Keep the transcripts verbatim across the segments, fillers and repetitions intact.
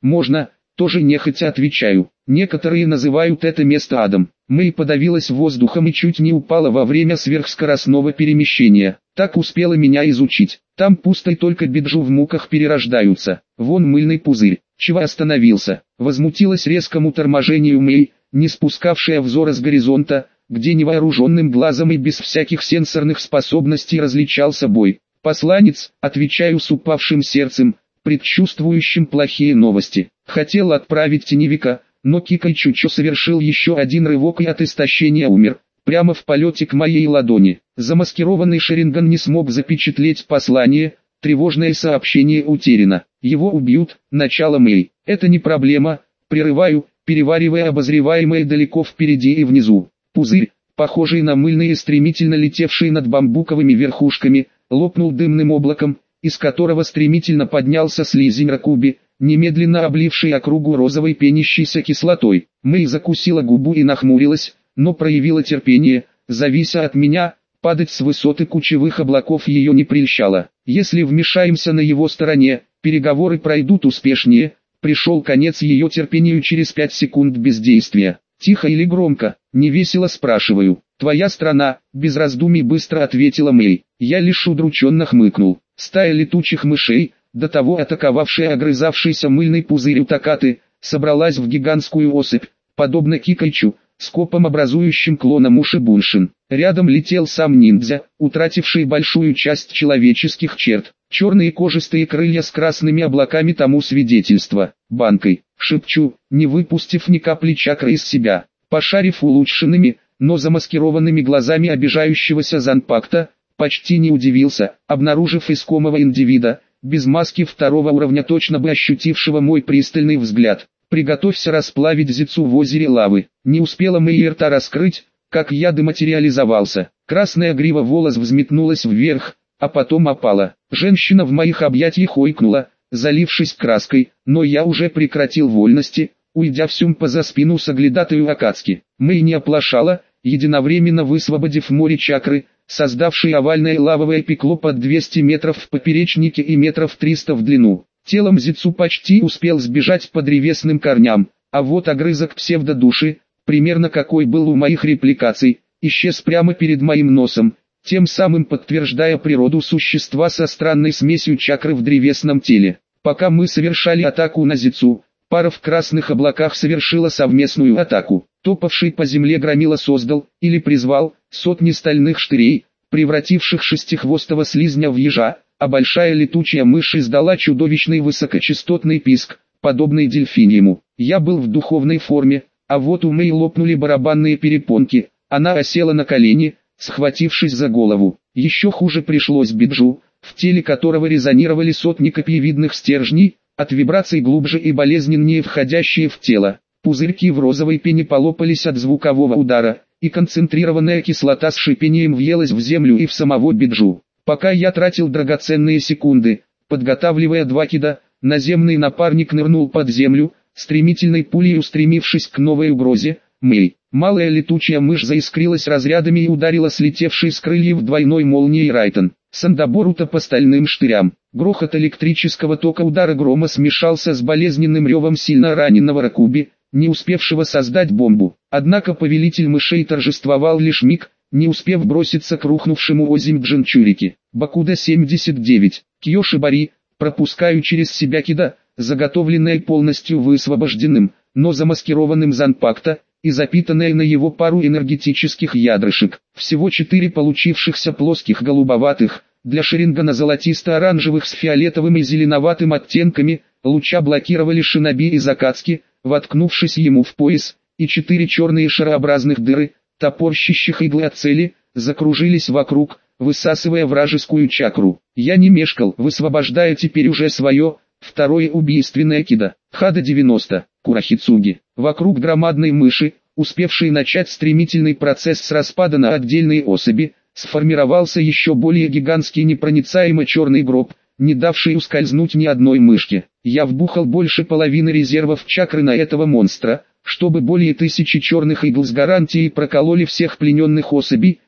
Можно, тоже нехотя отвечаю. Некоторые называют это место адом. Мэй подавилась воздухом и чуть не упала во время сверхскоростного перемещения. Так успела меня изучить. Там пусто и только биджу в муках перерождаются. Вон мыльный пузырь. Чего остановился? Возмутилась резкому торможению Мэй, не спускавшая взора с горизонта, где невооруженным глазом и без всяких сенсорных способностей различался бой. «Посланец», отвечаю с упавшим сердцем, предчувствующим плохие новости. Хотел отправить теневика, но Кикай Чучо совершил еще один рывок и от истощения умер, прямо в полете к моей ладони. Замаскированный Шаринган не смог запечатлеть послание, тревожное сообщение утеряно. Его убьют, начало Мэй. Это не проблема, прерываю, переваривая обозреваемое далеко впереди и внизу. Пузырь, похожий на мыльные, стремительно летевшие над бамбуковыми верхушками, лопнул дымным облаком, из которого стремительно поднялся слизень Ракуби, немедленно обливший округу розовой пенящейся кислотой. Мэй закусила губу и нахмурилась, но проявила терпение, завися от меня, падать с высоты кучевых облаков ее не прельщало. Если вмешаемся на его стороне, переговоры пройдут успешнее. Пришел конец ее терпению через пять секунд бездействия. Тихо или громко, невесело спрашиваю. «Твоя страна», без раздумий быстро ответила Мэй. Я лишь удрученно хмыкнул. Стая летучих мышей, до того атаковавшая огрызавшийся мыльный пузырь Утакаты, собралась в гигантскую особь, подобно Кикайчу, скопом образующим клоном Ушибуншин. Рядом летел сам ниндзя, утративший большую часть человеческих черт. Черные кожистые крылья с красными облаками тому свидетельство. Банкой, шепчу, не выпустив ни капли чакры из себя. Пошарив улучшенными, но замаскированными глазами обижающегося Занпакта, почти не удивился, обнаружив искомого индивида, без маски второго уровня, точно бы ощутившего мой пристальный взгляд. «Приготовься расплавить Зицу в озере лавы». Не успела Мэй рта раскрыть, как я дематериализовался. Красная грива волос взметнулась вверх, а потом опала. Женщина в моих объятиях ойкнула, залившись краской, но я уже прекратил вольности, уйдя в сюмпа за спину соглядатую Акацки. Мэй не оплошала, единовременно высвободив море чакры, создавший овальное лавовое пекло под двести метров в поперечнике и метров триста в длину. Телом Зицу почти успел сбежать по древесным корням, а вот огрызок псевдодуши, примерно какой был у моих репликаций, исчез прямо перед моим носом, тем самым подтверждая природу существа со странной смесью чакры в древесном теле. Пока мы совершали атаку на Зицу, пара в красных облаках совершила совместную атаку. Топавший по земле громила создал, или призвал, сотни стальных штырей, превративших шестихвостого слизня в ежа, а большая летучая мышь издала чудовищный высокочастотный писк, подобный дельфиниему. Я был в духовной форме, а вот у Мэй лопнули барабанные перепонки, она осела на колени, схватившись за голову. Еще хуже пришлось Биджу, в теле которого резонировали сотни копьевидных стержней, от вибраций глубже и болезненнее входящие в тело. Пузырьки в розовой пене полопались от звукового удара, и концентрированная кислота с шипением въелась в землю и в самого Биджу. Пока я тратил драгоценные секунды, подготавливая два кида, наземный напарник нырнул под землю, стремительной пулей устремившись к новой угрозе, Мэй. Малая летучая мышь заискрилась разрядами и ударила слетевший с крыльев двойной молнией Райтон. Сандаборута по стальным штырям. Грохот электрического тока удара грома смешался с болезненным ревом сильно раненого Ракуби, не успевшего создать бомбу. Однако повелитель мышей торжествовал лишь миг, не успев броситься к рухнувшему озимь Джинчурики. Бакуда семьдесят девять. Кьёшибари, пропускаю через себя кида, заготовленное полностью высвобожденным, но замаскированным Занпакта, и запитанное на его пару энергетических ядрышек. Всего четыре получившихся плоских голубоватых, для Шарингана золотисто-оранжевых с фиолетовым и зеленоватым оттенками, луча блокировали шиноби и Акацки, воткнувшись ему в пояс, и четыре черные шарообразных дыры, топорщащих иглы от цели, закружились вокруг, высасывая вражескую чакру. Я не мешкал, высвобождая теперь уже свое, второе убийственное кида. Хада девяносто, Курахицуги. Вокруг громадной мыши, успевшей начать стремительный процесс с распада на отдельные особи, сформировался еще более гигантский непроницаемый черный гроб, не давший ускользнуть ни одной мышке. Я вбухал больше половины резервов чакры на этого монстра, чтобы более тысячи черных игл с гарантией прокололи всех плененных особей,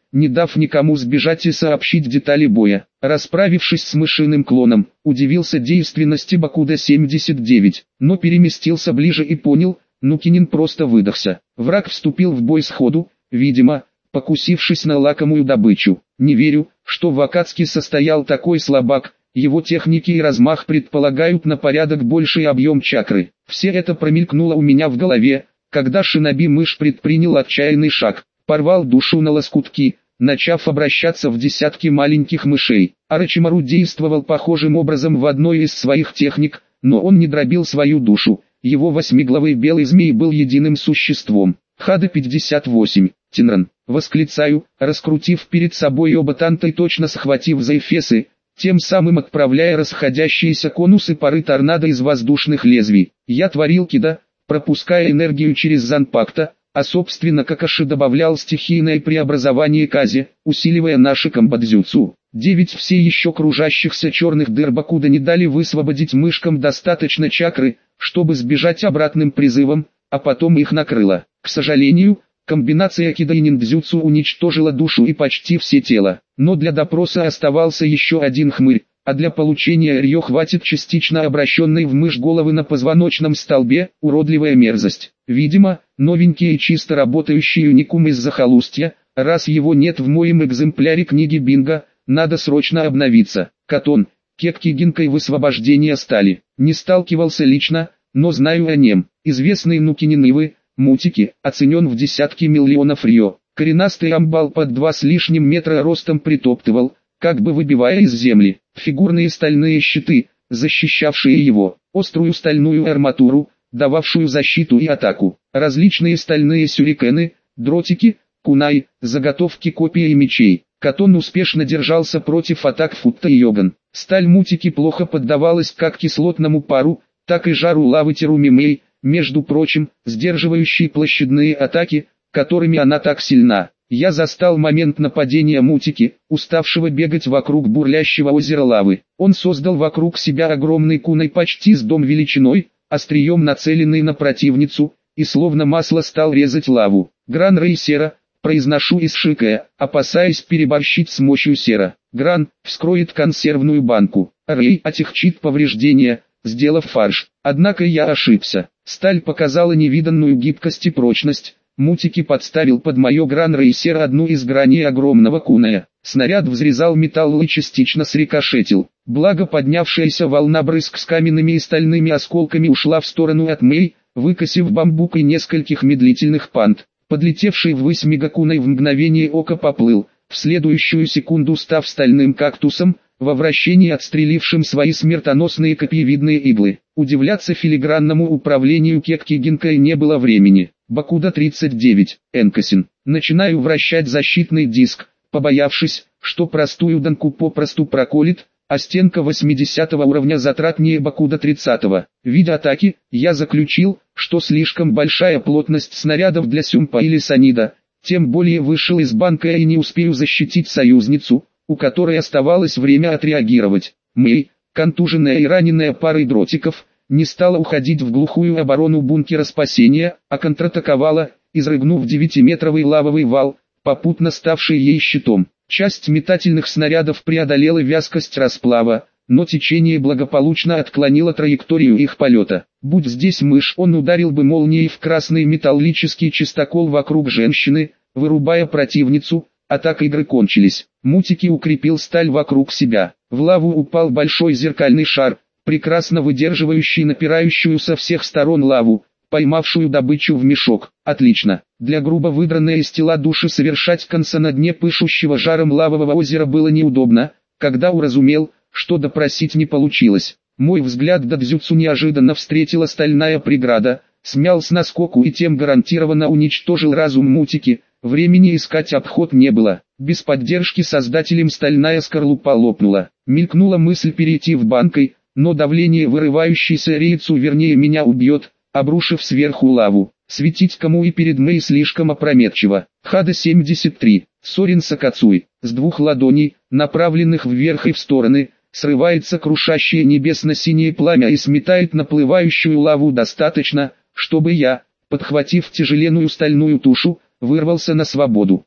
не дав никому сбежать и сообщить детали боя. Расправившись с мышиным клоном, удивился действенности Бакуда семьдесят девять, но переместился ближе и понял, Нукинин просто выдохся. Враг вступил в бой сходу, видимо, покусившись на лакомую добычу. Не верю, что в Акатске состоял такой слабак, его техники и размах предполагают на порядок больший объем чакры. Все это промелькнуло у меня в голове, когда шиноби-мышь предпринял отчаянный шаг, порвал душу на лоскутки, начав обращаться в десятки маленьких мышей. Орочимару действовал похожим образом в одной из своих техник, но он не дробил свою душу, его восьмиглавый белый змей был единым существом. Хада пятьдесят восемь, Тинран, восклицаю, раскрутив перед собой оба танта и точно схватив за эфесы, тем самым отправляя расходящиеся конусы пары торнадо из воздушных лезвий. Я творил кида, пропуская энергию через Занпакта, а собственно Какаши добавлял стихийное преобразование Кази, усиливая наши комбадзюцу. Девять все еще кружащихся черных дыр Бакуда не дали высвободить мышкам достаточно чакры, чтобы сбежать обратным призывом, а потом их накрыло. К сожалению, комбинация кида и ниндзюцу уничтожила душу и почти все тело, но для допроса оставался еще один хмырь, а для получения рьё хватит частично обращенной в мышь головы на позвоночном столбе, уродливая мерзость. Видимо, новенький и чисто работающий уникум из захолустья, раз его нет в моем экземпляре книги Бинго, надо срочно обновиться. Катон, Кекки Гинкой высвобождения стали, не сталкивался лично, но знаю о нем. Известные Нукининывы, мутики, оценен в десятки миллионов рьё. Коренастый амбал под два с лишним метра ростом притоптывал, как бы выбивая из земли, фигурные стальные щиты, защищавшие его, острую стальную арматуру, дававшую защиту и атаку, различные стальные сюрикены, дротики, кунай, заготовки копий и мечей. Катон успешно держался против атак Футта и Йоган. Сталь мутики плохо поддавалась как кислотному пару, так и жару лавы Терумимей, между прочим, сдерживающей площадные атаки, которыми она так сильна. Я застал момент нападения мутики, уставшего бегать вокруг бурлящего озера лавы. Он создал вокруг себя огромный кунай почти с дом величиной, острием нацеленный на противницу, и словно масло стал резать лаву. Гран Рейсера, произношу исшикая, опасаясь переборщить с мощью сера. Гран вскроет консервную банку. Рей отягчит повреждения, сделав фарш. Однако я ошибся. Сталь показала невиданную гибкость и прочность. Мутики подставил под мое Гран Рейсер одну из граней огромного куная. Снаряд взрезал металл и частично срикошетил. Благо поднявшаяся волна брызг с каменными и стальными осколками ушла в сторону от Мэй, выкосив бамбук и нескольких медлительных панд. Подлетевший ввысь мегакунай в мгновение ока поплыл, в следующую секунду став стальным кактусом, во вращении отстрелившим свои смертоносные копьевидные иглы. Удивляться филигранному управлению Кекки Гинкой не было времени. Бакуда тридцать девять, Энкасин. Начинаю вращать защитный диск, побоявшись, что простую данку попросту проколет, а стенка восьмидесятого уровня затратнее Бакуда тридцатого. Видя атаки, я заключил, что слишком большая плотность снарядов для Сюмпа или Санида, тем более вышел из банка и не успею защитить союзницу, у которой оставалось время отреагировать. Мэй, контуженная и раненая парой дротиков, не стала уходить в глухую оборону бункера спасения, а контратаковала, изрыгнув девятиметровый лавовый вал, попутно ставший ей щитом. Часть метательных снарядов преодолела вязкость расплава, но течение благополучно отклонило траекторию их полета. Будь здесь мышь, он ударил бы молнией в красный металлический чистокол вокруг женщины, вырубая противницу, а так игры кончились. Мутики укрепил сталь вокруг себя. В лаву упал большой зеркальный шар, прекрасно выдерживающий напирающую со всех сторон лаву, поймавшую добычу в мешок. Отлично. Для грубо выдранной из тела души совершать конца на дне пышущего жаром лавового озера было неудобно, когда уразумел, что допросить не получилось. Мой взгляд дадзюцу неожиданно встретила стальная преграда, смял с наскоку и тем гарантированно уничтожил разум мутики. Времени искать обход не было. Без поддержки создателем стальная скорлупа лопнула. Мелькнула мысль перейти в банкой, но давление вырывающейся рейцу вернее меня убьет, обрушив сверху лаву. Светить кому и перед Мэй слишком опрометчиво. Хада семьдесят три. Сорин Сакацуй. С двух ладоней, направленных вверх и в стороны, срывается крушащее небесно-синее пламя и сметает наплывающую лаву достаточно, чтобы я, подхватив тяжеленную стальную тушу, вырвался на свободу.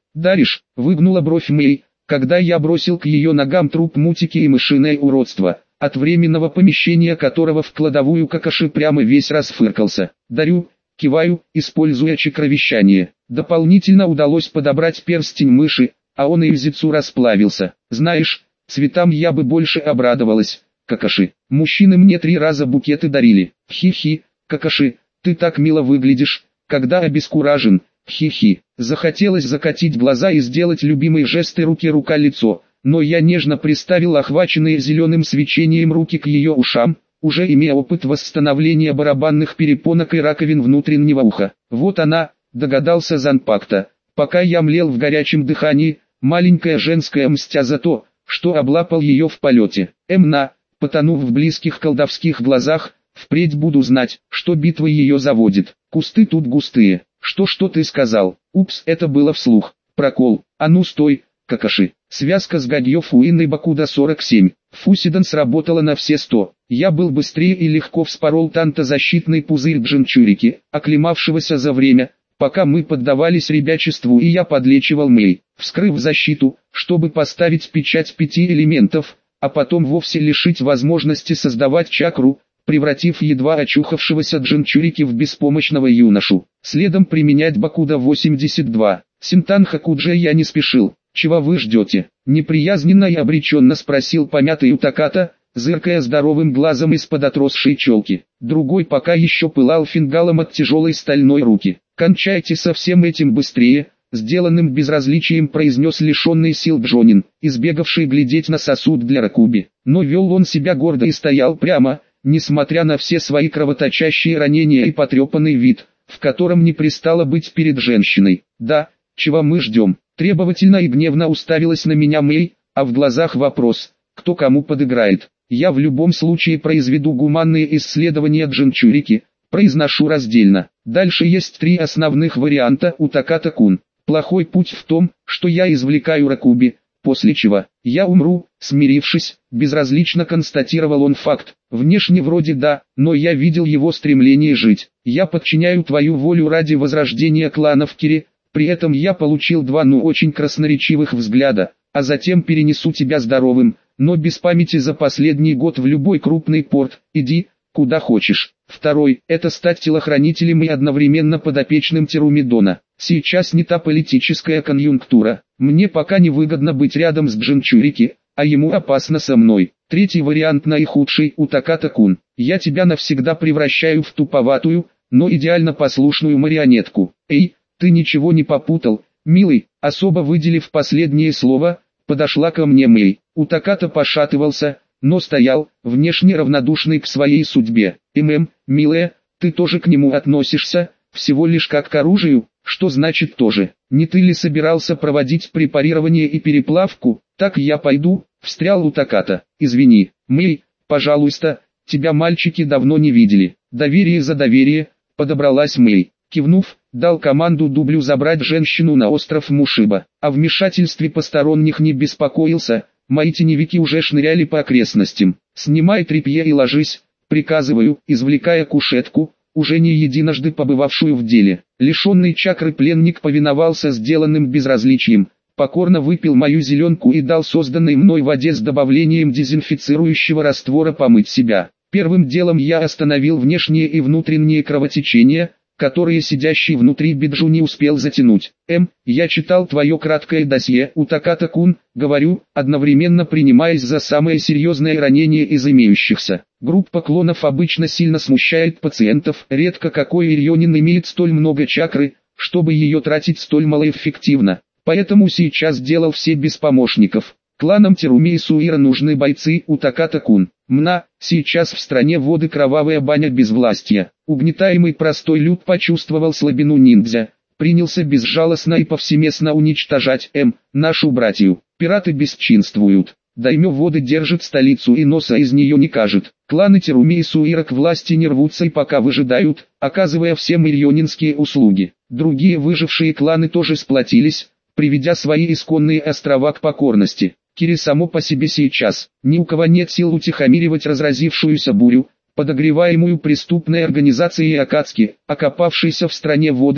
«Даришь?» — выгнула бровь Мэй, когда я бросил к ее ногам труп Мутики и мышиное уродство, от временного помещения которого в кладовую Какаши прямо весь расфыркался. «Дарю», киваю, используя чакровещание. Дополнительно удалось подобрать перстень мыши, а он и Изицу расплавился. «Знаешь, цветам я бы больше обрадовалась, Какаши. Мужчины мне три раза букеты дарили. Хи-хи, Какаши, ты так мило выглядишь, когда обескуражен. Хи-хи». Захотелось закатить глаза и сделать любимые жесты руки-рука-лицо, но я нежно приставил охваченные зеленым свечением руки к ее ушам, уже имея опыт восстановления барабанных перепонок и раковин внутреннего уха. «Вот она», догадался Занпакта, пока я млел в горячем дыхании, маленькая женская мстя за то, что облапал ее в полете. Эмна, потонув в близких колдовских глазах, впредь буду знать, что битва ее заводит. Кусты тут густые. «Что что ты сказал?» «Упс, это было вслух. Прокол. А ну стой, Какаши». Связка с Гадьё Фуин и Бакуда сорок семь. Фусидан сработала на все сто. Я был быстрее и легко вспорол танто-защитный пузырь Джинчурики, оклемавшегося за время, пока мы поддавались ребячеству и я подлечивал Мэй, вскрыв защиту, чтобы поставить печать пяти элементов, а потом вовсе лишить возможности создавать чакру, превратив едва очухавшегося Джинчурики в беспомощного юношу. Следом применять Бакуда восемьдесят два. Синтан Хакудже я не спешил. «Чего вы ждете?» — неприязненно и обреченно спросил помятый Утаката, зыркая здоровым глазом из-под отросшей челки. Другой пока еще пылал фингалом от тяжелой стальной руки. «Кончайте со всем этим быстрее», — сделанным безразличием произнес лишенный сил Джонин, избегавший глядеть на сосуд для ракуби. Но вел он себя гордо и стоял прямо, несмотря на все свои кровоточащие ранения и потрепанный вид, в котором не пристало быть перед женщиной. «Да, чего мы ждем?» Требовательно и гневно уставилась на меня Мэй, а в глазах вопрос, кто кому подыграет. «Я в любом случае произведу гуманные исследования Джинчурики», произношу раздельно. Дальше есть три основных варианта у Таката-кун. Плохой путь в том, что я извлекаю ракуби, после чего я умру, смирившись, безразлично констатировал он факт. Внешне вроде да, но я видел его стремление жить. Я подчиняю твою волю ради возрождения клана в Кире, при этом я получил два ну очень красноречивых взгляда, а затем перенесу тебя здоровым, но без памяти за последний год в любой крупный порт, иди, куда хочешь. Второй – это стать телохранителем и одновременно подопечным Терумидона. Сейчас не та политическая конъюнктура, мне пока не выгодно быть рядом с Джинчурики, а ему опасно со мной. Третий вариант наихудший у Таката-кун. Я тебя навсегда превращаю в туповатую, но идеально послушную марионетку. Эй, ты ничего не попутал, милый, особо выделив последнее слово, подошла ко мне Мэй. Утаката пошатывался, но стоял, внешне равнодушный к своей судьбе. «ММ, милая, ты тоже к нему относишься, всего лишь как к оружию?» «Что значит тоже? Не ты ли собирался проводить препарирование и переплавку?» «Так я пойду», — встрял Утаката. «Извини, Мэй, пожалуйста, тебя мальчики давно не видели». «Доверие за доверие», — подобралась Мэй. Кивнув, дал команду дублю забрать женщину на остров Мушиба. О вмешательстве посторонних не беспокоился, мои теневики уже шныряли по окрестностям. «Снимай тряпье и ложись», приказываю, извлекая кушетку, уже не единожды побывавшую в деле. Лишенный чакры пленник повиновался сделанным безразличием, покорно выпил мою зеленку и дал созданной мной воде с добавлением дезинфицирующего раствора помыть себя. Первым делом я остановил внешние и внутренние кровотечения, которые сидящий внутри Биджу не успел затянуть. «Эм, я читал твое краткое досье, Утаката-кун», говорю, одновременно принимаясь за самое серьезное ранение из имеющихся. Группа клонов обычно сильно смущает пациентов, редко какой ирионин имеет столь много чакры, чтобы ее тратить столь малоэффективно. Поэтому сейчас делал все без помощников. Кланам Теруми и Суира нужны бойцы, Утаката-кун. Мна, сейчас в стране воды кровавая баня безвластия. Угнетаемый простой люд почувствовал слабину ниндзя, принялся безжалостно и повсеместно уничтожать М, нашу братью. Пираты бесчинствуют. Даймё воды держит столицу и носа из нее не кажет. Кланы Теруми и Суира к власти не рвутся и пока выжидают, оказывая всем ирионинские услуги. Другие выжившие кланы тоже сплотились, приведя свои исконные острова к покорности. Кире само по себе сейчас, ни у кого нет сил утихомиривать разразившуюся бурю, подогреваемую преступной организацией Акацки, окопавшейся в стране воды,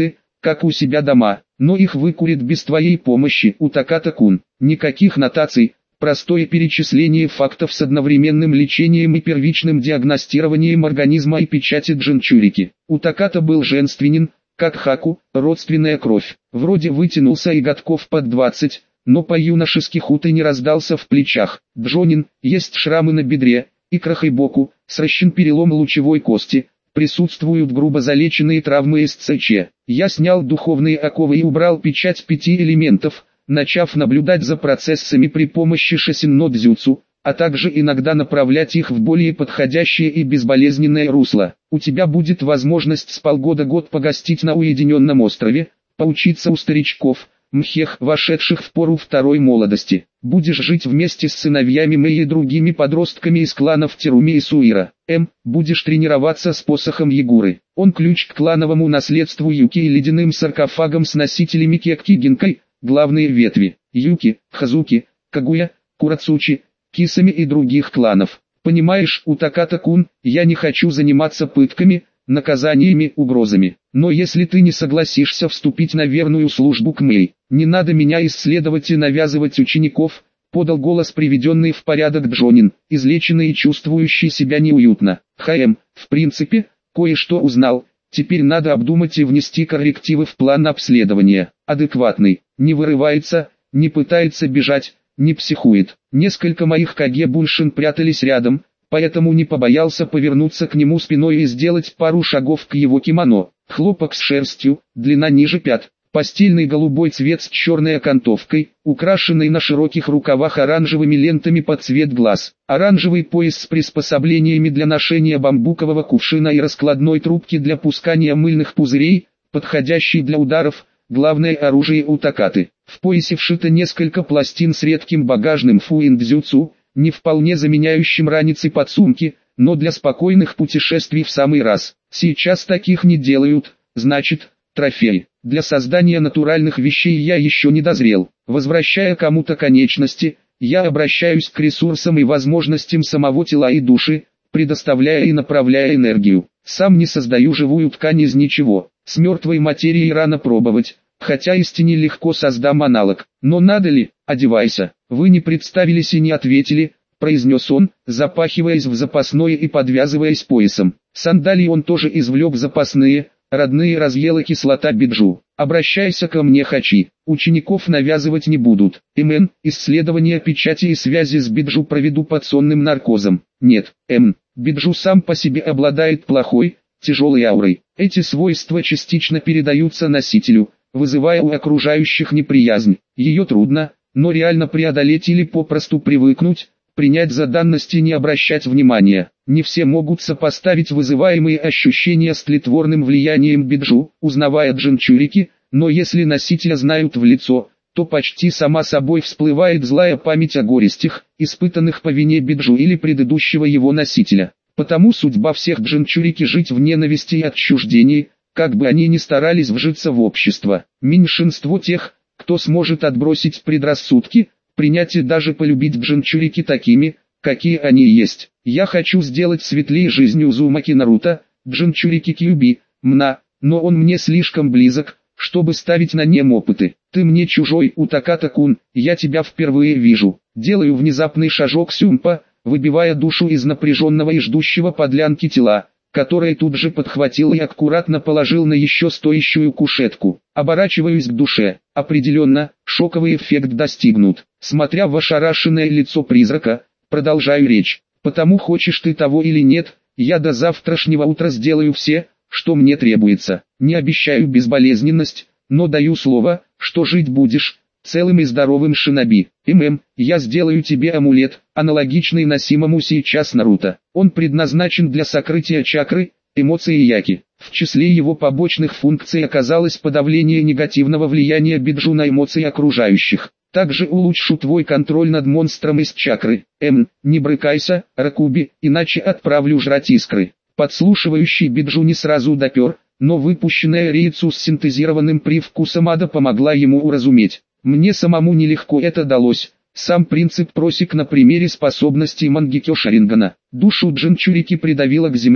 как у себя дома, но их выкурит без твоей помощи, Утаката-кун. Никаких нотаций, простое перечисление фактов с одновременным лечением и первичным диагностированием организма и печати Джинчурики. Утаката был женственен, как Хаку, родственная кровь. Вроде вытянулся и годков под двадцать, но по-юношески хутай не раздался в плечах. Джонин, есть шрамы на бедре, икрах и боку, сращен перелом лучевой кости, присутствуют грубо залеченные травмы эс цэ че. Я снял духовные оковы и убрал печать пяти элементов, начав наблюдать за процессами при помощи шосин-но-дзюцу, а также иногда направлять их в более подходящее и безболезненное русло. У тебя будет возможность с полгода-год погостить на уединенном острове, поучиться у старичков, мхех, вошедших в пору второй молодости. Будешь жить вместе с сыновьями Мэй и другими подростками из кланов Теруми и Суира. М. Будешь тренироваться с посохом Ягуры. Он ключ к клановому наследству Юки и ледяным саркофагом с носителями Кекки Гинкай, главные ветви, Юки, Хазуки, Кагуя, Курацучи, Кисами и других кланов. Понимаешь, Утаката-кун, я не хочу заниматься пытками, наказаниями, угрозами. Но если ты не согласишься вступить на верную службу к Мэй, не надо меня исследовать и навязывать учеников, подал голос приведенный в порядок Джонин, излеченный и чувствующий себя неуютно. ХМ, в принципе, кое-что узнал, теперь надо обдумать и внести коррективы в план обследования. Адекватный, не вырывается, не пытается бежать, не психует. Несколько моих каге-буншин прятались рядом, поэтому не побоялся повернуться к нему спиной и сделать пару шагов к его кимоно. Хлопок с шерстью, длина ниже пят, постельный голубой цвет с черной окантовкой, украшенный на широких рукавах оранжевыми лентами под цвет глаз. Оранжевый пояс с приспособлениями для ношения бамбукового кувшина и раскладной трубки для пускания мыльных пузырей, подходящий для ударов, главное оружие Утакаты. В поясе вшито несколько пластин с редким багажным фуиндзюцу, не вполне заменяющим ранец и подсумки, но для спокойных путешествий в самый раз. Сейчас таких не делают, значит, трофей. Для создания натуральных вещей я еще не дозрел. Возвращая кому-то конечности, я обращаюсь к ресурсам и возможностям самого тела и души, предоставляя и направляя энергию. Сам не создаю живую ткань из ничего. С мертвой материей рано пробовать, хотя истине легко создам аналог. Но надо ли? Одевайся. Вы не представились и не ответили, произнес он, запахиваясь в запасное и подвязываясь поясом. Сандалии он тоже извлек запасные, родные разъела кислота биджу. Обращайся ко мне, Хачи. Учеников навязывать не будут. МН, исследование печати и связи с биджу проведу под сонным наркозом. Нет, М. Биджу сам по себе обладает плохой, тяжелой аурой. Эти свойства частично передаются носителю, вызывая у окружающих неприязнь. Ее трудно, но реально преодолеть или попросту привыкнуть, принять за данность и не обращать внимания. Не все могут сопоставить вызываемые ощущения с тлетворным влиянием биджу, узнавая джинчурики, но если носителя знают в лицо, то почти сама собой всплывает злая память о горестях, испытанных по вине биджу или предыдущего его носителя. Потому судьба всех джинчурики жить в ненависти и отчуждении, как бы они ни старались вжиться в общество. Меньшинство тех, кто сможет отбросить предрассудки, принять и даже полюбить джинчурики такими, какие они есть. Я хочу сделать светлее жизнь Узумаки Наруто, джинчурики Кьюби, Мна, но он мне слишком близок, чтобы ставить на нем опыты. Ты мне чужой, Утаката-кун, я тебя впервые вижу. Делаю внезапный шажок Сюмпа, выбивая душу из напряженного и ждущего подлянки тела, которое тут же подхватил и аккуратно положил на еще стоящую кушетку. Оборачиваюсь к душе. Определенно, шоковый эффект достигнут. Смотря в ошарашенное лицо призрака, продолжаю речь. Потому хочешь ты того или нет, я до завтрашнего утра сделаю все, что мне требуется. Не обещаю безболезненность, но даю слово, что жить будешь, целым и здоровым шиноби. ММ, я сделаю тебе амулет, аналогичный носимому сейчас Наруто. Он предназначен для сокрытия чакры, эмоций Яки. В числе его побочных функций оказалось подавление негативного влияния биджу на эмоции окружающих. Также улучшу твой контроль над монстром из чакры. М, не брыкайся, Ракуби, иначе отправлю жрать искры. Подслушивающий биджу не сразу допер, но выпущенная рейцу с синтезированным привкусом ада помогла ему уразуметь. Мне самому нелегко это далось. Сам принцип просек на примере способностей Мангекё Шарингана. Душу джинчурики придавило к земле,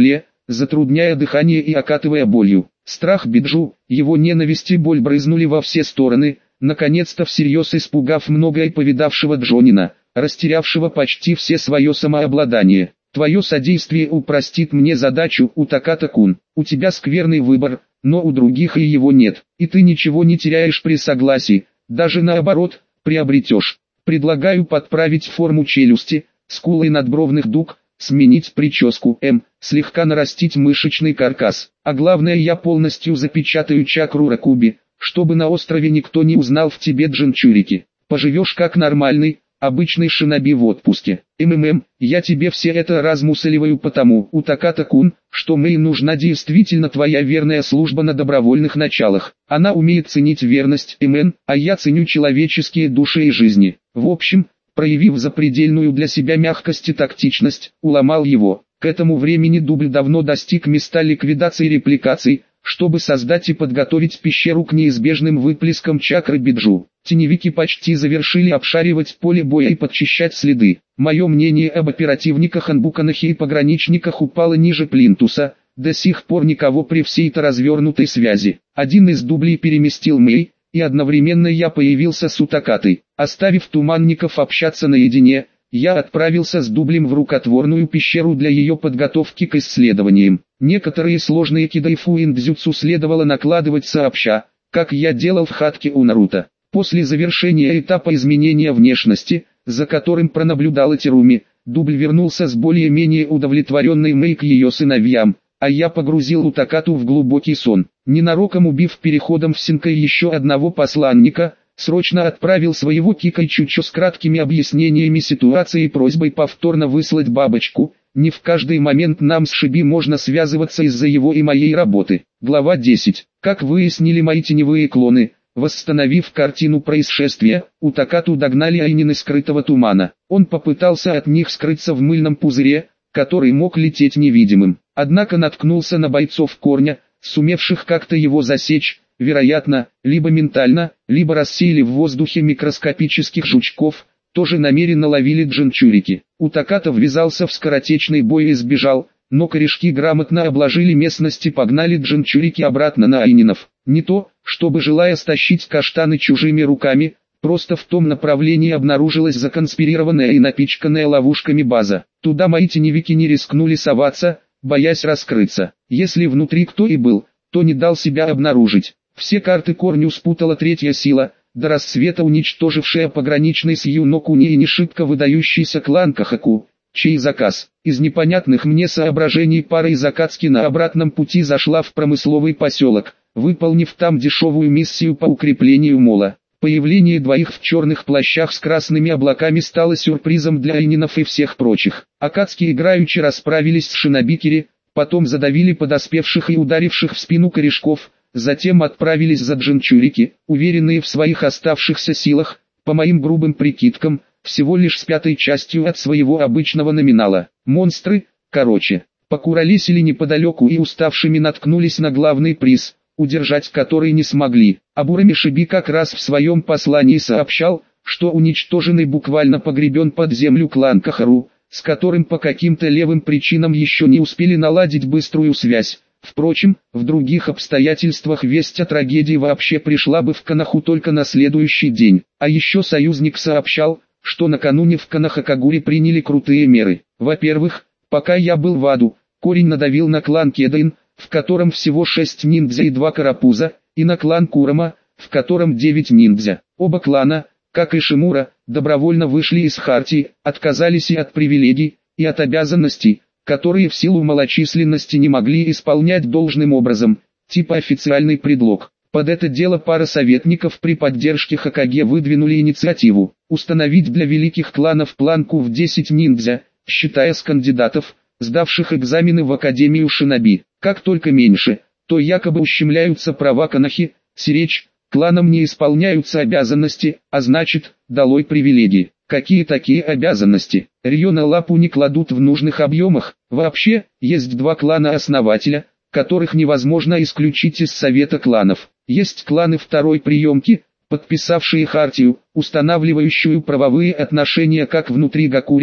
затрудняя дыхание и окатывая болью. Страх Биджу, его ненависть и боль брызнули во все стороны, наконец-то всерьез испугав многое повидавшего Джонина, растерявшего почти все свое самообладание. Твое содействие упростит мне задачу, Утаката-кун. У тебя скверный выбор, но у других и его нет. И ты ничего не теряешь при согласии, даже наоборот, приобретешь. Предлагаю подправить форму челюсти, скулы и надбровных дуг, сменить прическу М, слегка нарастить мышечный каркас. А главное, я полностью запечатаю чакру Ракуби, чтобы на острове никто не узнал в тебе джинчурики. Поживешь как нормальный, обычный шиноби в отпуске. МММ, я тебе все это размусоливаю потому, Утаката-кун, что мне нужна действительно твоя верная служба на добровольных началах. Она умеет ценить верность, МН, а я ценю человеческие души и жизни. В общем, проявив запредельную для себя мягкость и тактичность, уломал его. К этому времени дубль давно достиг места ликвидации репликаций, чтобы создать и подготовить пещеру к неизбежным выплескам чакры Биджу. Теневики почти завершили обшаривать поле боя и подчищать следы. Мое мнение об оперативниках Анбуканахе и пограничниках упало ниже плинтуса, до сих пор никого при всей-то развернутой связи. Один из дублей переместил Мэй, и одновременно я появился с Утакатой. Оставив туманников общаться наедине, я отправился с дублем в рукотворную пещеру для ее подготовки к исследованиям. Некоторые сложные кидайфу и ндзюцу следовало накладывать сообща, как я делал в хатке у Наруто. После завершения этапа изменения внешности, за которым пронаблюдала Теруми, дубль вернулся с более-менее удовлетворенной Мэй к ее сыновьям, а я погрузил Утакату в глубокий сон. Ненароком убив переходом в Синкай еще одного посланника, срочно отправил своего Кикайчучо с краткими объяснениями ситуации и просьбой повторно выслать бабочку. Не в каждый момент нам с Шиби можно связываться из-за его и моей работы. Глава десять. Как выяснили мои теневые клоны, восстановив картину происшествия, Утакату догнали айнины скрытого тумана. Он попытался от них скрыться в мыльном пузыре, который мог лететь невидимым. Однако наткнулся на бойцов корня, сумевших как-то его засечь, вероятно, либо ментально, либо рассеяли в воздухе микроскопических жучков, тоже намеренно ловили джинчурики. Утаката ввязался в скоротечный бой и сбежал, но корешки грамотно обложили местность и погнали джинчурики обратно на айнинов. Не то, чтобы желая стащить каштаны чужими руками, просто в том направлении обнаружилась законспирированная и напичканная ловушками база. Туда мои теневики не рискнули соваться, боясь раскрыться. Если внутри кто и был, то не дал себя обнаружить. Все карты корню спутала третья сила, до рассвета уничтожившая пограничный с Юнокуни и не шибко выдающийся клан Кахаку, чей заказ. Из непонятных мне соображений пара из Акацки на обратном пути зашла в промысловый поселок, выполнив там дешевую миссию по укреплению мола. Появление двоих в черных плащах с красными облаками стало сюрпризом для айнинов и всех прочих. Акацки играючи расправились с шинобикери, потом задавили подоспевших и ударивших в спину корешков, затем отправились за джинчурики, уверенные в своих оставшихся силах, по моим грубым прикидкам, всего лишь с пятой частью от своего обычного номинала. Монстры, короче, покуролесили неподалеку и уставшими наткнулись на главный приз, удержать который не смогли. Абурами Шиби как раз в своем послании сообщал, что уничтоженный буквально погребен под землю клан Кахару, с которым по каким-то левым причинам еще не успели наладить быструю связь. Впрочем, в других обстоятельствах весть о трагедии вообще пришла бы в Канаху только на следующий день. А еще союзник сообщал, что накануне в Канахакагуре приняли крутые меры. Во-первых, пока я был в аду, корень надавил на клан Кедайн, в котором всего шесть ниндзя и два карапуза, и на клан Курама, в котором девять ниндзя. Оба клана, как и Шимура, добровольно вышли из хартии, отказались и от привилегий, и от обязанностей, которые в силу малочисленности не могли исполнять должным образом, типа официальный предлог. Под это дело пара советников при поддержке Хокаге выдвинули инициативу установить для великих кланов планку в десять ниндзя, считая с кандидатов, сдавших экзамены в Академию Шиноби. Как только меньше, то якобы ущемляются права Канахи, сиречь, кланам не исполняются обязанности, а значит, долой привилегии. Какие такие обязанности? Рьона лапу не кладут в нужных объемах. Вообще, есть два клана-основателя, которых невозможно исключить из совета кланов. Есть кланы второй приемки, подписавшие хартию, устанавливающую правовые отношения как внутри Гакуре,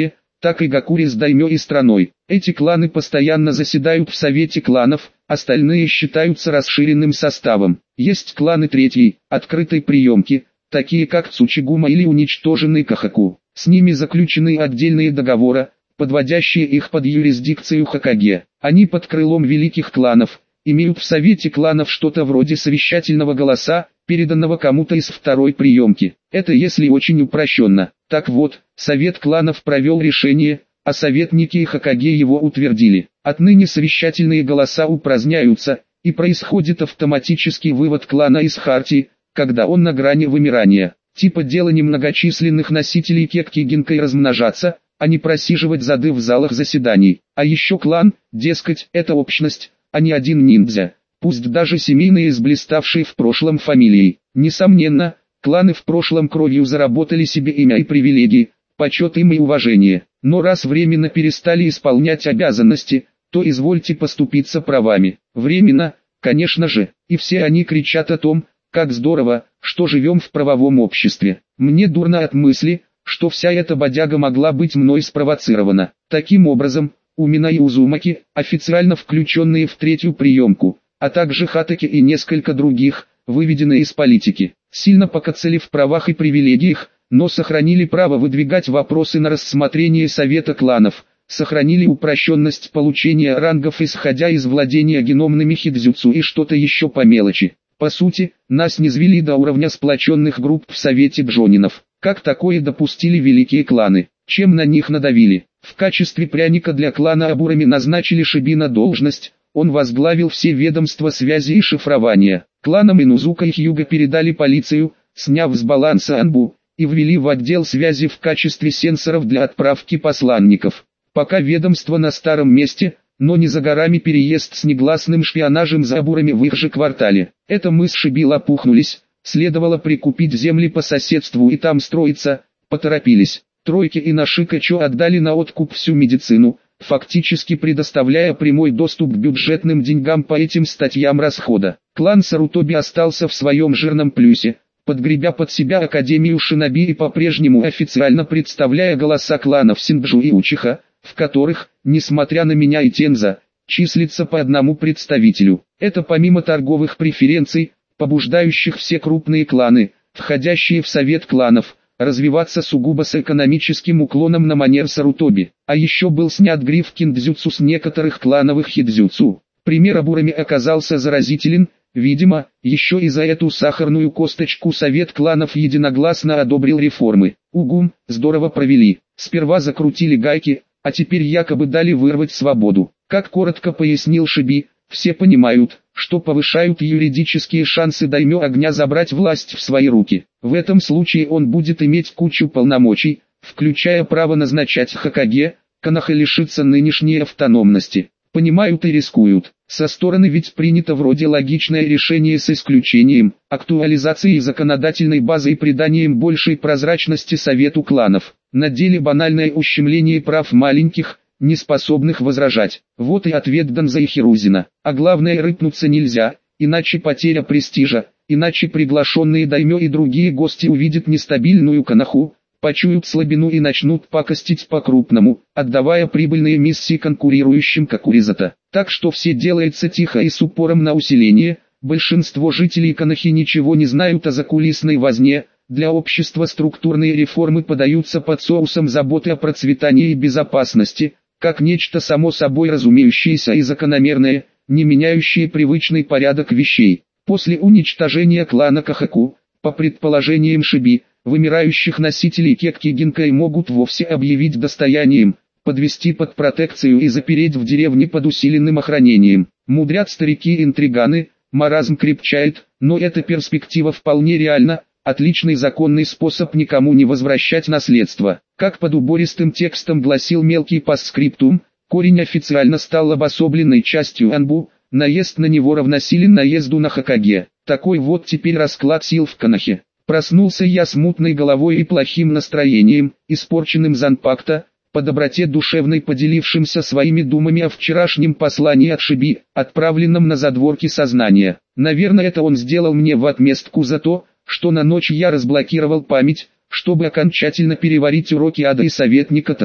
так и Гакури с даймё и страной. Эти кланы постоянно заседают в совете кланов, остальные считаются расширенным составом. Есть кланы третьей, открытой приемки, такие как Цучигума или уничтоженный Кахаку. С ними заключены отдельные договоры, подводящие их под юрисдикцию Хокаге. Они под крылом великих кланов, имеют в совете кланов что-то вроде совещательного голоса, переданного кому-то из второй приемки. Это если очень упрощенно. Так вот, совет кланов провел решение, а советники и Хокаге его утвердили. Отныне совещательные голоса упраздняются, и происходит автоматический вывод клана из хартии, когда он на грани вымирания. Типа дело немногочисленных носителей кекки гинкой размножаться, а не просиживать зады в залах заседаний. А еще клан, дескать, это общность, а не один ниндзя, пусть даже семейные с блиставшей в прошлом фамилией. Несомненно, кланы в прошлом кровью заработали себе имя и привилегии, почет им и уважение. Но раз временно перестали исполнять обязанности, то извольте поступиться правами. Временно, конечно же, и все они кричат о том, как здорово, что живем в правовом обществе. Мне дурно от мысли, что вся эта бодяга могла быть мной спровоцирована. Таким образом, Умина и Узумаки, официально включенные в третью приемку, а также Хатаки и несколько других, выведены из политики, сильно покоцали в правах и привилегиях, но сохранили право выдвигать вопросы на рассмотрение Совета кланов, сохранили упрощенность получения рангов исходя из владения геномными хидзюцу и что-то еще по мелочи. По сути, нас низвели до уровня сплоченных групп в Совете Джонинов. Как такое допустили великие кланы? Чем на них надавили? В качестве пряника для клана Абурами назначили Шиби на должность, он возглавил все ведомства связи и шифрования. Кланам Инузука и Хьюга передали полицию, сняв с баланса Анбу, и ввели в отдел связи в качестве сенсоров для отправки посланников. Пока ведомство на старом месте, но не за горами переезд с негласным шпионажем за Абурами в их же квартале. Это мы с Шиби лопухнулись, следовало прикупить земли по соседству и там строиться, поторопились. Тройки и Нашикачо отдали на откуп всю медицину, фактически предоставляя прямой доступ к бюджетным деньгам по этим статьям расхода. Клан Сарутоби остался в своем жирном плюсе, подгребя под себя Академию Шиноби и по-прежнему официально представляя голоса кланов Синджу и Учиха, в которых, несмотря на меня и Тенза, числится по одному представителю. Это помимо торговых преференций, побуждающих все крупные кланы, входящие в совет кланов, развиваться сугубо с экономическим уклоном на манер Сарутоби. А еще был снят гриф киндзюцу с некоторых клановых хидзюцу. Пример Абурами оказался заразителен, видимо, еще и за эту сахарную косточку совет кланов единогласно одобрил реформы. Угум, здорово провели. Сперва закрутили гайки, а теперь якобы дали вырвать свободу. Как коротко пояснил Шиби, все понимают, что повышают юридические шансы даймё огня забрать власть в свои руки. В этом случае он будет иметь кучу полномочий, включая право назначать Хокаге, Коноха лишится нынешней автономности. Понимают и рискуют. Со стороны ведь принято вроде логичное решение с исключением актуализации законодательной базы и приданием большей прозрачности Совету кланов. На деле банальное ущемление прав маленьких, не способных возражать. Вот и ответ Донза и Хирузина. А главное, рыпнуться нельзя, иначе потеря престижа, иначе приглашенные даймё и другие гости увидят нестабильную Коноху, почуют слабину и начнут пакостить по-крупному, отдавая прибыльные миссии конкурирующим Кокуризата. Так что все делается тихо и с упором на усиление. Большинство жителей Конохи ничего не знают о закулисной возне. Для общества структурные реформы подаются под соусом заботы о процветании и безопасности, как нечто само собой разумеющееся и закономерное, не меняющее привычный порядок вещей. После уничтожения клана Кахаку, по предположениям Шиби, вымирающих носителей кекки гинкай могут вовсе объявить достоянием, подвести под протекцию и запереть в деревне под усиленным охранением. Мудрят старики-интриганы, маразм крепчает, но эта перспектива вполне реальна. Отличный законный способ никому не возвращать наследство. Как под убористым текстом гласил мелкий постскриптум, корень официально стал обособленной частью Анбу, наезд на него равносилен наезду на Хокаге. Такой вот теперь расклад сил в Конохе. Проснулся я с мутной головой и плохим настроением, испорченным Занпакта, по доброте душевной поделившимся своими думами о вчерашнем послании от Шиби, отправленном на задворки сознания. Наверное, это он сделал мне в отместку за то, что на ночь я разблокировал память, чтобы окончательно переварить уроки ада и советника Тацу.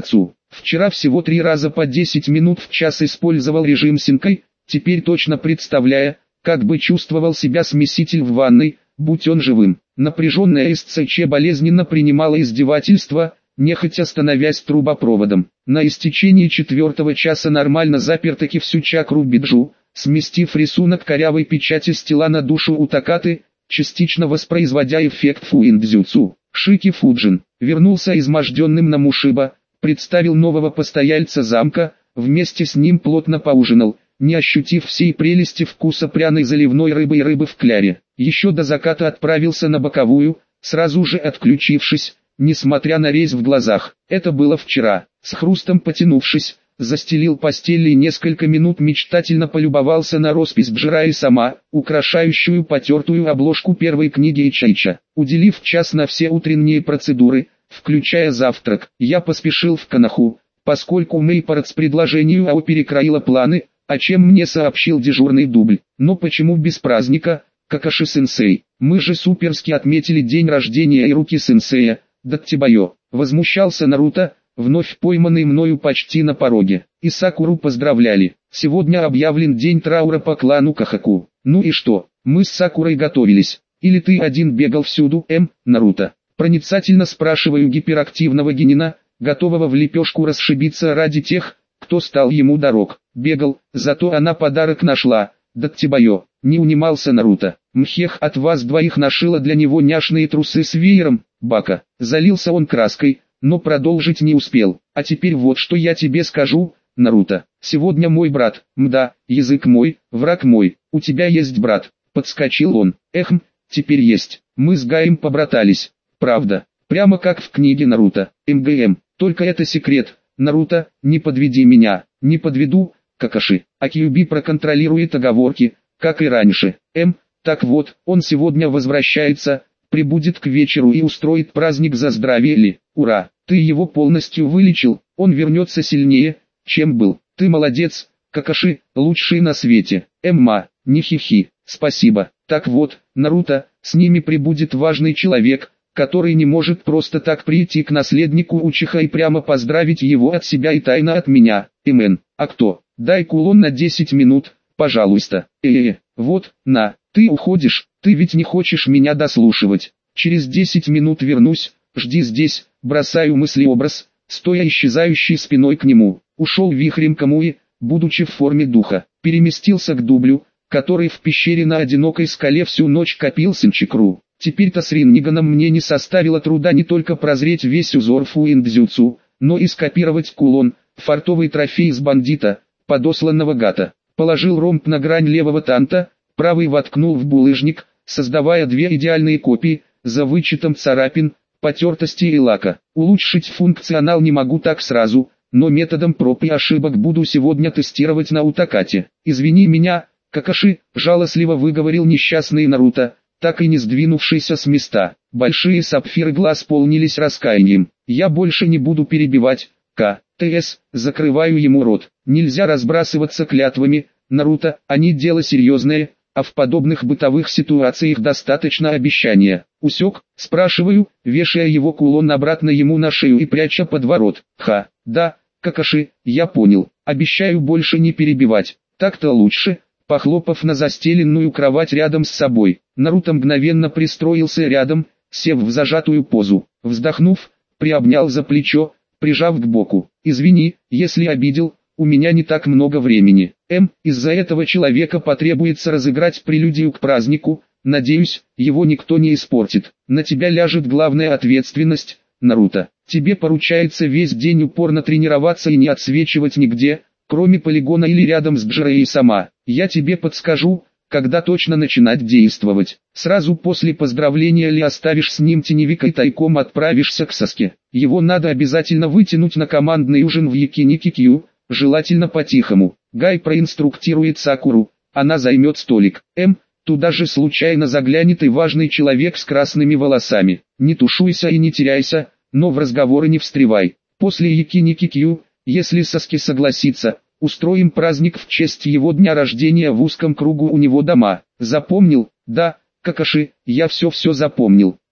Вчера всего три раза по десять минут в час использовал режим Синкай, теперь точно представляя, как бы чувствовал себя смеситель в ванной, будь он живым. Напряженная СЦЧ болезненно принимала издевательство, нехотя становясь трубопроводом. На истечении четвертого часа нормально запер-таки всю чакру биджу, сместив рисунок корявой печати стила на душу Утакаты, частично воспроизводя эффект фуиндзюцу. Шики Фуджин вернулся изможденным на Мушиба, представил нового постояльца замка, вместе с ним плотно поужинал, не ощутив всей прелести вкуса пряной заливной рыбы и рыбы в кляре. Еще до заката отправился на боковую, сразу же отключившись, несмотря на резь в глазах. Это было вчера. С хрустом потянувшись, застелил постель и несколько минут мечтательно полюбовался на роспись Бжира сама, украшающую потертую обложку первой книги Ичайча. Уделив час на все утренние процедуры, включая завтрак, я поспешил в Канаху, поскольку Мейпорт с предложению АО перекроила планы, о чем мне сообщил дежурный дубль. Но почему без праздника, Какаши-сенсей? Мы же суперски отметили день рождения Ируки-сенсея, Даттибайо. Возмущался Наруто, вновь пойманный мною почти на пороге. И Сакуру поздравляли. Сегодня объявлен день траура по клану Кахаку. Ну и что, мы с Сакурой готовились. Или ты один бегал всюду, М, Наруто? Проницательно спрашиваю гиперактивного генина, готового в лепешку расшибиться ради тех, кто стал ему дорог. Бегал, зато она подарок нашла. Даттибайо, не унимался Наруто. Мхех от вас двоих нашила для него няшные трусы с веером, Бака. Залился он краской, но продолжить не успел. А теперь вот что я тебе скажу, Наруто. Сегодня мой брат, мда, язык мой, враг мой. У тебя есть брат. Подскочил он. Эхм, теперь есть. Мы с Гаем побратались. Правда. Прямо как в книге Наруто. МГМ. Только это секрет. Наруто, не подведи меня. Не подведу, Какаши. А Кьюби проконтролирует оговорки, как и раньше. М, так вот, он сегодня возвращается, прибудет к вечеру и устроит праздник за здравие Ли. Ура, ты его полностью вылечил, он вернется сильнее, чем был. Ты молодец, Какаши, лучший на свете. Эмма, не хихи, спасибо. Так вот, Наруто, с ними прибудет важный человек, который не может просто так прийти к наследнику Учиха и прямо поздравить его от себя и тайно от меня. Имен, а кто? Дай кулон на десять минут, пожалуйста. Э-э, вот, на, ты уходишь, ты ведь не хочешь меня дослушивать. Через десять минут вернусь, жди здесь, бросаю мыслеобраз, стоя исчезающей спиной к нему. Ушел вихрем Камуи, будучи в форме духа, переместился к дублю, который в пещере на одинокой скале всю ночь копил синчикру. Теперь-то с Ринниганом мне не составило труда не только прозреть весь узор фуиндзюцу, но и скопировать кулон, фартовый трофей с бандита, подосланного Гата. Положил ромб на грань левого танта, правый воткнул в булыжник, создавая две идеальные копии, за вычетом царапин, потертости и лака. Улучшить функционал не могу так сразу, но методом проб и ошибок буду сегодня тестировать на Утакате. Извини меня, Какаши, жалостливо выговорил несчастный Наруто, так и не сдвинувшийся с места. Большие сапфиры глаз полнились раскаянием. Я больше не буду перебивать, К. Т.С. Закрываю ему рот. Нельзя разбрасываться клятвами, Наруто, они дело серьезное, а в подобных бытовых ситуациях достаточно обещания. Усек, спрашиваю, вешая его кулон обратно ему на шею и пряча под ворот. Ха, да, Какаши, я понял, обещаю больше не перебивать. Так-то лучше. Похлопав на застеленную кровать рядом с собой, Наруто мгновенно пристроился рядом, сев в зажатую позу. Вздохнув, приобнял за плечо, прижав к боку. «Извини, если обидел, у меня не так много времени. М, из-за этого человека потребуется разыграть прелюдию к празднику, надеюсь, его никто не испортит. На тебя ляжет главная ответственность, Наруто. Тебе поручается весь день упорно тренироваться и не отсвечивать нигде, кроме полигона или рядом с Джирей сама. Я тебе подскажу, когда точно начинать действовать. Сразу после поздравления Ли оставишь с ним теневика и тайком отправишься к Саске. Его надо обязательно вытянуть на командный ужин в Якиники-Кью, желательно по-тихому. Гай проинструктирует Сакуру, она займет столик. М, туда же случайно заглянет и важный человек с красными волосами. Не тушуйся и не теряйся, но в разговоры не встревай. После Якиники-Кью, если Саски согласится, устроим праздник в честь его дня рождения в узком кругу у него дома. Запомнил? Да, Какаши, я все-все запомнил.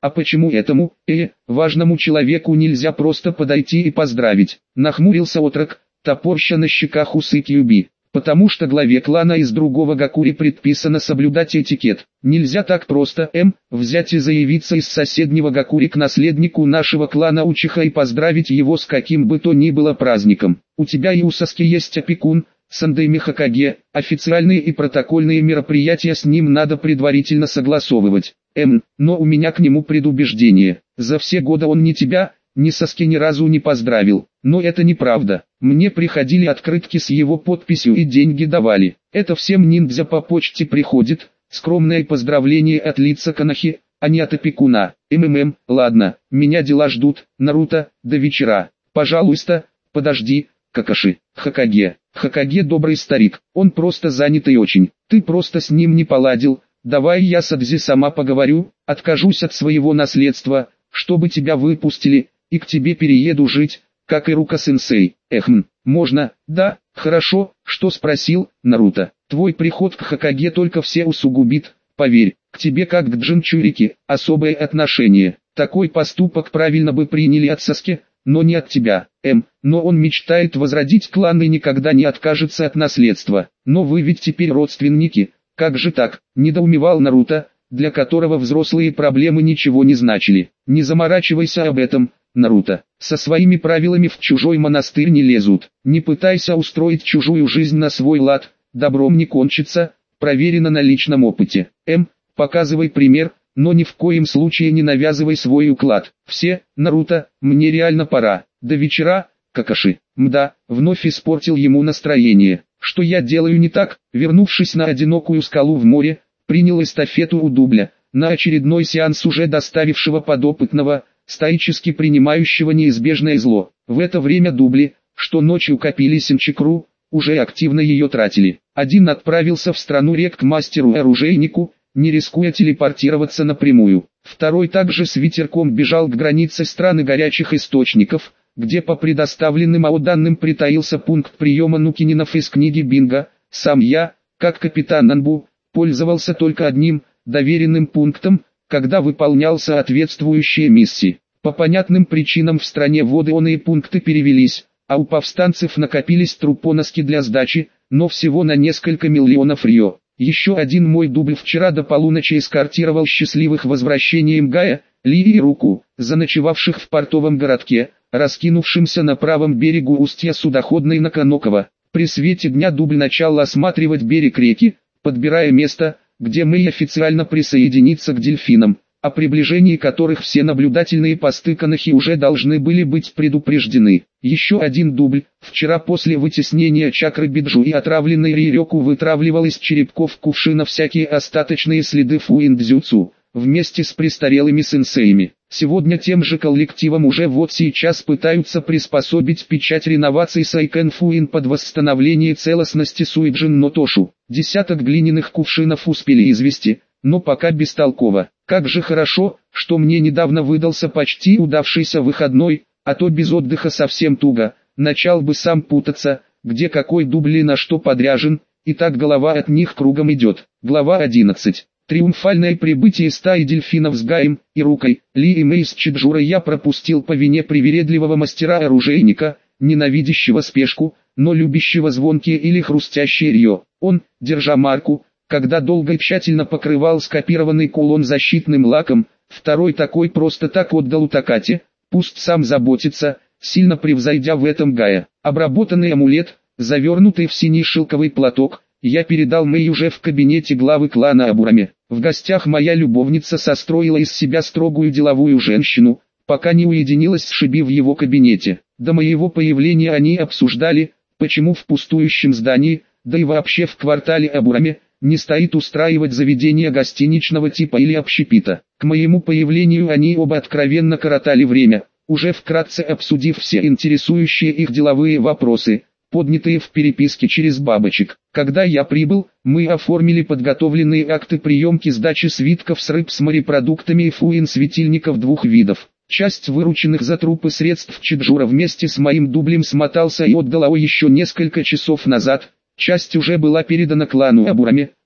А почему этому, э, важному человеку нельзя просто подойти и поздравить? Нахмурился отрок, топорща на щеках усы Кьюби. Потому что главе клана из другого Гакури предписано соблюдать этикет. Нельзя так просто, эм, взять и заявиться из соседнего Гакури к наследнику нашего клана Учиха и поздравить его с каким бы то ни было праздником. У тебя и у Саски есть опекун, Сандайми Хокаге, официальные и протокольные мероприятия с ним надо предварительно согласовывать. Эм, но у меня к нему предубеждение. За все годы он ни тебя, ни Саски ни разу не поздравил. Но это неправда. Мне приходили открытки с его подписью и деньги давали. Это всем ниндзя по почте приходит. Скромное поздравление от лица Канахи, а не от опекуна. МММ, ладно, меня дела ждут, Наруто, до вечера. Пожалуйста, подожди, Какаши. Хокаге. Хокаге добрый старик, он просто занятый очень. Ты просто с ним не поладил. Давай я с Адзи сама поговорю, откажусь от своего наследства, чтобы тебя выпустили, и к тебе перееду жить, как и Рука-сенсей. Эхм, можно, да, хорошо, что спросил, Наруто. Твой приход к Хокаге только все усугубит, поверь, к тебе как к Джинчурике, особое отношение. Такой поступок правильно бы приняли от Саски, но не от тебя. Эм, но он мечтает возродить клан и никогда не откажется от наследства. Но вы ведь теперь родственники, как же так, недоумевал Наруто, для которого взрослые проблемы ничего не значили. Не заморачивайся об этом, Наруто. Со своими правилами в чужой монастырь не лезут. Не пытайся устроить чужую жизнь на свой лад, добром не кончится, проверено на личном опыте. Эм, показывай пример, но ни в коем случае не навязывай свой уклад. Все, Наруто, мне реально пора. До вечера, Какаши. Мда, вновь испортил ему настроение. Что я делаю не так? Вернувшись на одинокую скалу в море, принял эстафету у дубля, на очередной сеанс уже доставившего подопытного, стоически принимающего неизбежное зло. В это время дубли, что ночью копили синчикру, уже активно ее тратили. Один отправился в страну рек к мастеру-оружейнику, не рискуя телепортироваться напрямую. Второй также с ветерком бежал к границе страны горячих источников, где по предоставленным АО данным притаился пункт приема нукининов из книги Бинго. Сам я, как капитан Анбу, пользовался только одним, доверенным пунктом, когда выполнял соответствующие миссии. По понятным причинам в стране водоонные пункты перевелись, а у повстанцев накопились трупоноски для сдачи, но всего на несколько миллионов рио. Еще один мой дубль вчера до полуночи эскортировал счастливых возвращением Гая, Ли и Руку, заночевавших в портовом городке, раскинувшемся на правом берегу устья судоходной Наканокова. При свете дня дубль начал осматривать берег реки, подбирая место, где мы официально присоединиться к дельфинам, о приближении которых все наблюдательные посты Канахи уже должны были быть предупреждены. Еще один дубль, вчера после вытеснения чакры Биджу и отравленной Рирёку вытравливал из черепков кувшина всякие остаточные следы фуиндзюцу, вместе с престарелыми сенсеями. Сегодня тем же коллективом уже вот сейчас пытаются приспособить печать реновации Сайкен Фуин под восстановление целостности Суиджин Нотошу. Десяток глиняных кувшинов успели извести, но пока бестолково. Как же хорошо, что мне недавно выдался почти удавшийся выходной, а то без отдыха совсем туго, начал бы сам путаться, где какой дубль и на что подряжен, и так голова от них кругом идет. Глава одиннадцать. Триумфальное прибытие стаи дельфинов с Гаем и Рукой, Ли и Мэй с Чиджурой я пропустил по вине привередливого мастера-оружейника, ненавидящего спешку, но любящего звонкие или хрустящие рьё. Он, держа марку, когда долго и тщательно покрывал скопированный кулон защитным лаком, второй такой просто так отдал Утакате, пусть сам заботится, сильно превзойдя в этом Гая. Обработанный амулет, завернутый в синий шелковый платок, я передал Мэй уже в кабинете главы клана Абураме. В гостях моя любовница состроила из себя строгую деловую женщину, пока не уединилась с Шиби в его кабинете. До моего появления они обсуждали, почему в пустующем здании, да и вообще в квартале Абураме, не стоит устраивать заведение гостиничного типа или общепита. К моему появлению они оба откровенно коротали время, уже вкратце обсудив все интересующие их деловые вопросы, поднятые в переписке через бабочек. Когда я прибыл, мы оформили подготовленные акты приемки сдачи свитков с рыб с морепродуктами и фуин-светильников двух видов. Часть вырученных за трупы средств Чиджура вместе с моим дублем смотался и отдала еще несколько часов назад. Часть уже была передана клану Абураме,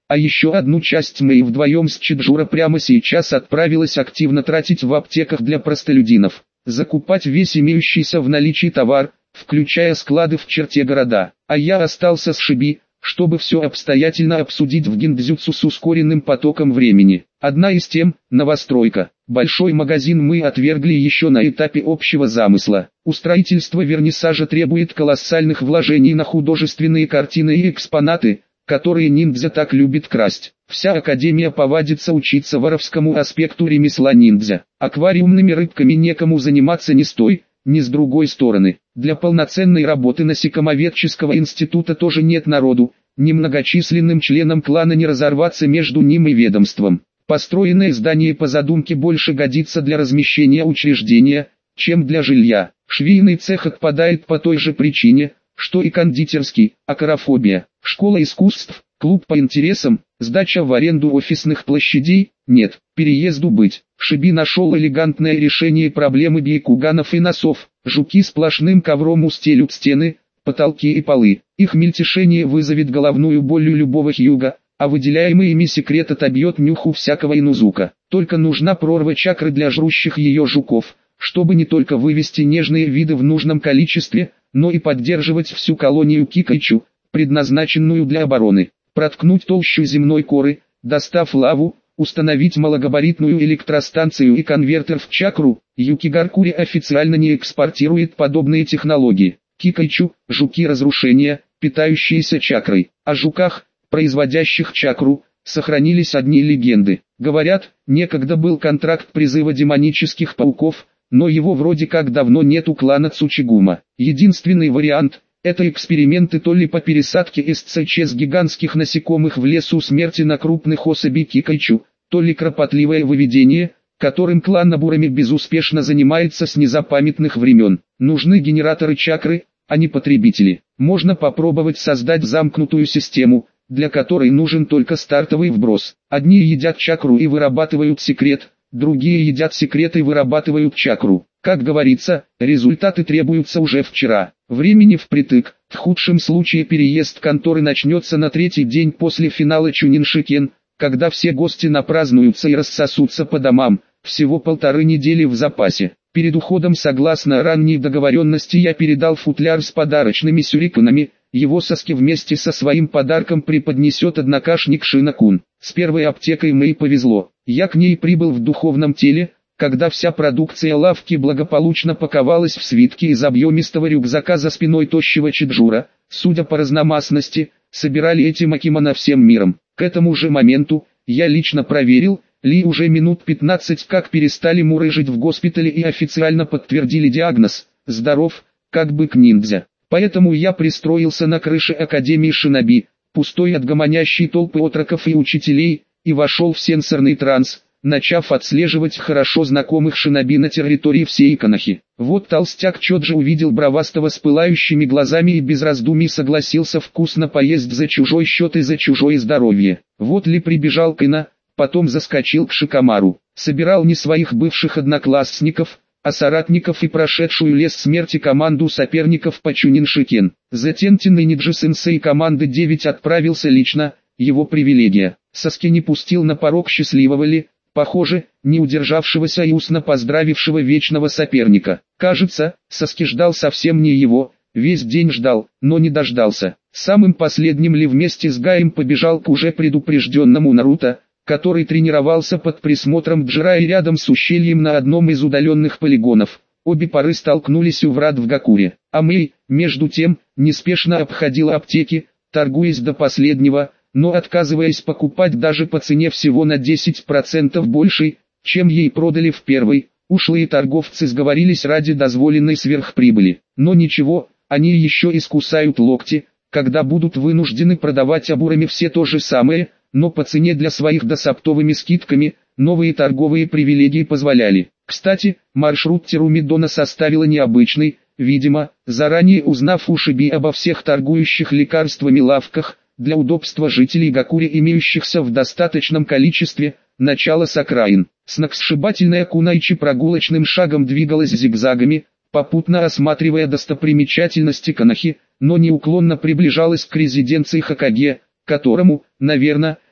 А еще одну часть мы вдвоем с Чеджура прямо сейчас отправилась активно тратить в аптеках для простолюдинов, закупать весь имеющийся в наличии товар, включая склады в черте города. А я остался с Шиби, чтобы все обстоятельно обсудить в гиндзюцу с ускоренным потоком времени. Одна из тем – новостройка. Большой магазин мы отвергли еще на этапе общего замысла. Устроительство вернисажа требует колоссальных вложений на художественные картины и экспонаты, которые ниндзя так любит красть. Вся академия повадится учиться воровскому аспекту ремесла ниндзя. Аквариумными рыбками некому заниматься ни с той, ни с другой стороны. Для полноценной работы насекомоведческого института тоже нет народу, немногочисленным членам клана не разорваться между ним и ведомством. Построенное здание по задумке больше годится для размещения учреждения, чем для жилья. Швейный цех отпадает по той же причине, что и кондитерский, акарофобия. Школа искусств, клуб по интересам, сдача в аренду офисных площадей, нет, переезду быть. Шиби нашел элегантное решение проблемы бейкуганов и носов. Жуки сплошным ковром устелют стены, потолки и полы. Их мельтешение вызовет головную боль у любого хьюга, а выделяемый ими секрет отобьет нюху всякого инузука. Только нужна прорва чакры для жрущих ее жуков, чтобы не только вывести нежные виды в нужном количестве, но и поддерживать всю колонию Кикайчу, предназначенную для обороны. Проткнуть толщу земной коры, достав лаву, установить малогабаритную электростанцию и конвертер в чакру. Юкигаркури официально не экспортирует подобные технологии. Кикайчу – жуки разрушения, питающиеся чакрой. О жуках, производящих чакру, сохранились одни легенды. Говорят, некогда был контракт призыва демонических пауков, но его вроде как давно нет у клана Цучигума. Единственный вариант – это эксперименты то ли по пересадке эс цэ че с гигантских насекомых в лесу смерти на крупных особей Кикайчу, то ли кропотливое выведение, которым клан Набурами безуспешно занимается с незапамятных времен. Нужны генераторы чакры, а не потребители. Можно попробовать создать замкнутую систему, для которой нужен только стартовый вброс. Одни едят чакру и вырабатывают секрет, другие едят секрет и вырабатывают чакру. Как говорится, результаты требуются уже вчера. Времени впритык. В худшем случае переезд конторы начнется на третий день после финала Чуниншикен, когда все гости напразднуются и рассосутся по домам. Всего полторы недели в запасе. Перед уходом, согласно ранней договоренности, я передал футляр с подарочными сюрикенами. Его Саски вместе со своим подарком преподнесет однокашник Шинакун. С первой аптекой мне повезло. Я к ней прибыл в духовном теле, когда вся продукция лавки благополучно паковалась в свитки из объемистого рюкзака за спиной тощего Чеджура. Судя по разномастности, собирали эти макимона всем миром. К этому же моменту, я лично проверил, Ли уже минут пятнадцать как перестали мурыжить в госпитале и официально подтвердили диагноз «здоров, как бык ниндзя». Поэтому я пристроился на крыше Академии Шиноби, пустой от гомонящей толпы отроков и учителей, и вошел в сенсорный транс, начав отслеживать хорошо знакомых шиноби на территории всей Канахи. Вот толстяк Чоджи увидел бравастого с пылающими глазами и без раздумий согласился вкусно поесть за чужой счет и за чужое здоровье. Вот Ли прибежал к Ина, потом заскочил к Шикамару, собирал не своих бывших одноклассников, а соратников и прошедшую лес смерти команду соперников по Чуниншикен. Затентенный Ниджи-сенсей команды девять отправился лично, его привилегия. Саски не пустил на порог счастливого Ли, похоже, не удержавшегося и устно поздравившего вечного соперника. Кажется, Саски ждал совсем не его, весь день ждал, но не дождался. Самым последним Ли вместе с Гаем побежал к уже предупрежденному Наруто, который тренировался под присмотром Джирайи рядом с ущельем на одном из удаленных полигонов. Обе пары столкнулись у врат в Гакуре. А Мэй, между тем, неспешно обходила аптеки, торгуясь до последнего, но отказываясь покупать даже по цене всего на десять процентов больше, чем ей продали в первой. Ушлые торговцы сговорились ради дозволенной сверхприбыли. Но ничего, они еще искусают локти, когда будут вынуждены продавать обурами все то же самое, но по цене для своих да с оптовыми скидками. Новые торговые привилегии позволяли. Кстати, маршрут Терумидона составила необычный, видимо, заранее узнав у Шиби обо всех торгующих лекарствами лавках, для удобства жителей Гакури, имеющихся в достаточном количестве, начало с окраин. Сногсшибательная Кунайчи прогулочным шагом двигалась зигзагами, попутно осматривая достопримечательности Канахи, но неуклонно приближалась к резиденции Хокаге, которому, наверное,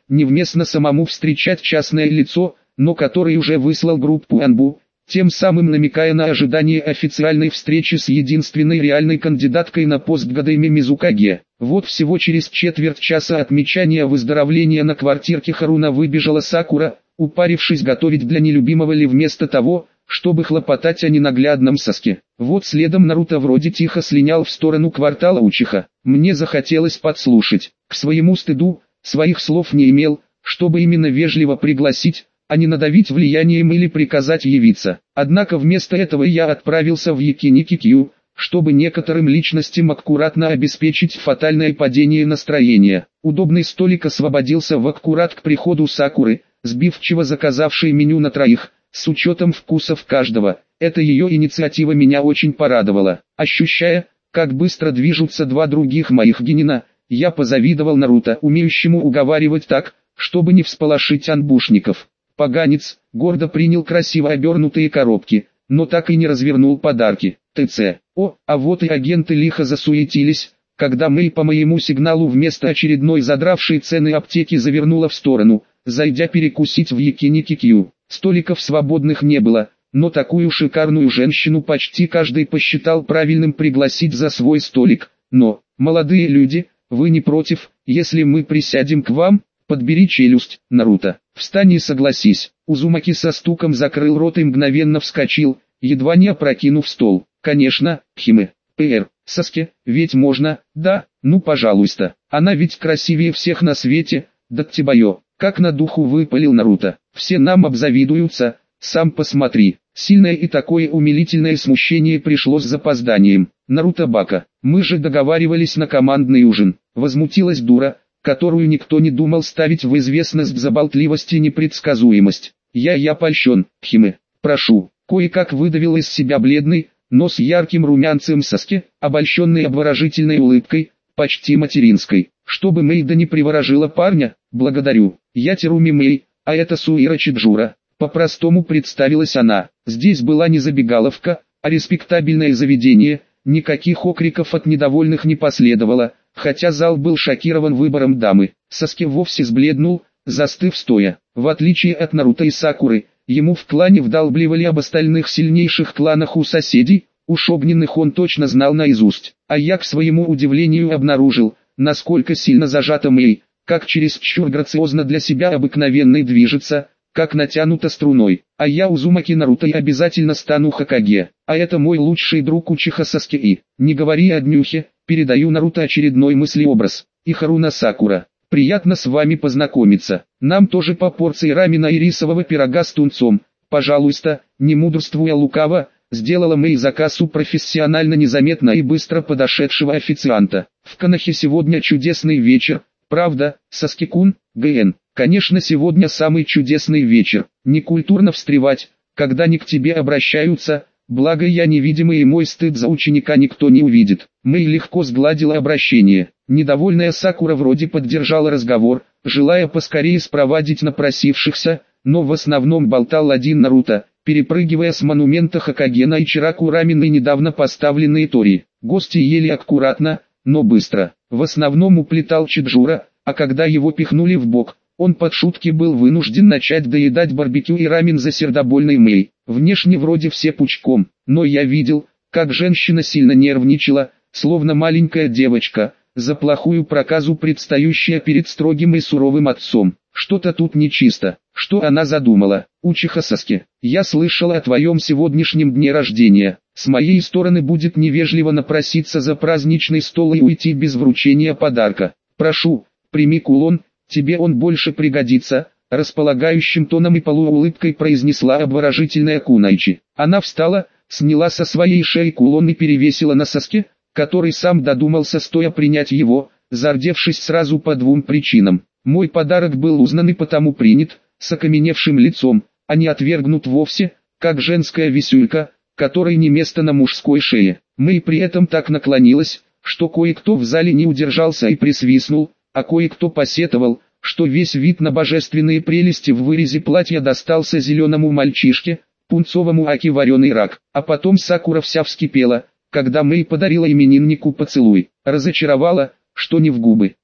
невместно самому встречать частное лицо, но который уже выслал группу Анбу, тем самым намекая на ожидание официальной встречи с единственной реальной кандидаткой на пост Гадэми Мизукаге. Вот всего через четверть часа отмечания выздоровления на квартирке Харуна выбежала Сакура, упарившись готовить для нелюбимого Ли вместо того, чтобы хлопотать о ненаглядном Саске. Вот следом Наруто вроде тихо слинял в сторону квартала Учиха. Мне захотелось подслушать. К своему стыду, своих слов не имел, чтобы именно вежливо пригласить, а не надавить влиянием или приказать явиться. Однако вместо этого я отправился в Якиники-Кью, чтобы некоторым личностям аккуратно обеспечить фатальное падение настроения. Удобный столик освободился в аккурат к приходу Сакуры, сбивчиво заказавшей меню на троих, с учетом вкусов каждого. Эта ее инициатива меня очень порадовала. Ощущая, как быстро движутся два других моих генина, я позавидовал Наруто, умеющему уговаривать так, чтобы не всполошить анбушников. Поганец гордо принял красиво обернутые коробки, но так и не развернул подарки. ТЦ. О, а вот и агенты лихо засуетились, когда Мэй по моему сигналу вместо очередной задравшей цены аптеки завернула в сторону, зайдя перекусить в Якиники-Кью. Столиков свободных не было, но такую шикарную женщину почти каждый посчитал правильным пригласить за свой столик. Но, молодые люди, вы не против, если мы присядем к вам? Подбери челюсть, Наруто. Встань и согласись. Узумаки со стуком закрыл рот и мгновенно вскочил, едва не опрокинув стол. Конечно, Химе. ПР. Саске, ведь можно, да, ну пожалуйста. Она ведь красивее всех на свете, Даттибайо. Как на духу выпалил Наруто. Все нам обзавидуются, сам посмотри. Сильное и такое умилительное смущение пришло с запозданием. Наруто Бака, мы же договаривались на командный ужин. Возмутилась дура, которую никто не думал ставить в известность за болтливость и непредсказуемость. Я я польщен, Химе, прошу. Кое-как выдавил из себя бледный, но с ярким румянцем Саске, обольщенный обворожительной улыбкой, почти материнской. Чтобы Мэйда не приворожила парня, благодарю. Я Теруми Мэй, а это Суира Чиджура. По-простому представилась она. Здесь была не забегаловка, а респектабельное заведение. Никаких окриков от недовольных не последовало, хотя зал был шокирован выбором дамы. Саске вовсе сбледнул, застыв стоя. В отличие от Наруто и Сакуры, ему в клане вдалбливали об остальных сильнейших кланах у соседей, уж огненных он точно знал наизусть. А я к своему удивлению обнаружил, насколько сильно зажата Мэй, как чересчур грациозно для себя обыкновенной движется, как натянута струной. А я Узумаки Наруто и обязательно стану Хокаге. А это мой лучший друг Учиха Саске и, не говори о днюхе, передаю Наруто очередной мыслеобраз. И Харуна Сакура. Приятно с вами познакомиться. Нам тоже по порции рамена и рисового пирога с тунцом. Пожалуйста, не мудрствуя лукаво, сделала Мэй заказ у профессионально незаметно и быстро подошедшего официанта. В Канахе сегодня чудесный вечер, правда, Саски-кун, ГН? Конечно, сегодня самый чудесный вечер. Некультурно встревать, когда не к тебе обращаются, благо я невидимый и мой стыд за ученика никто не увидит. Мэй легко сгладила обращение. Недовольная Сакура вроде поддержала разговор, желая поскорее спровадить напросившихся, но в основном болтал один Наруто, перепрыгивая с монумента Хокаге на Ичираку раменные недавно поставленные тори. Гости ели аккуратно, но быстро. В основном уплетал Чиджура, а когда его пихнули в бок, он под шутки был вынужден начать доедать барбекю и рамен за сердобольной Мэй. Внешне вроде все пучком, но я видел, как женщина сильно нервничала, словно маленькая девочка, за плохую проказу предстающая перед строгим и суровым отцом. Что-то тут нечисто. Что она задумала? Учиха Саске, я слышала о твоем сегодняшнем дне рождения. С моей стороны будет невежливо напроситься за праздничный стол и уйти без вручения подарка. Прошу, прими кулон, тебе он больше пригодится, располагающим тоном и полуулыбкой произнесла обворожительная Кунайчи. Она встала, сняла со своей шеи кулон и перевесила на Саске, который сам додумался стоя принять его, зардевшись сразу по двум причинам. Мой подарок был узнан и потому принят, с окаменевшим лицом, а не отвергнут вовсе, как женская висюлька, которой не место на мужской шее. Мэй при этом так наклонилась, что кое-кто в зале не удержался и присвистнул, а кое-кто посетовал, что весь вид на божественные прелести в вырезе платья достался зеленому мальчишке, пунцовому аки вареный рак. А потом Сакура вся вскипела, когда Мэй подарила имениннику поцелуй. Разочаровала, что не в губы.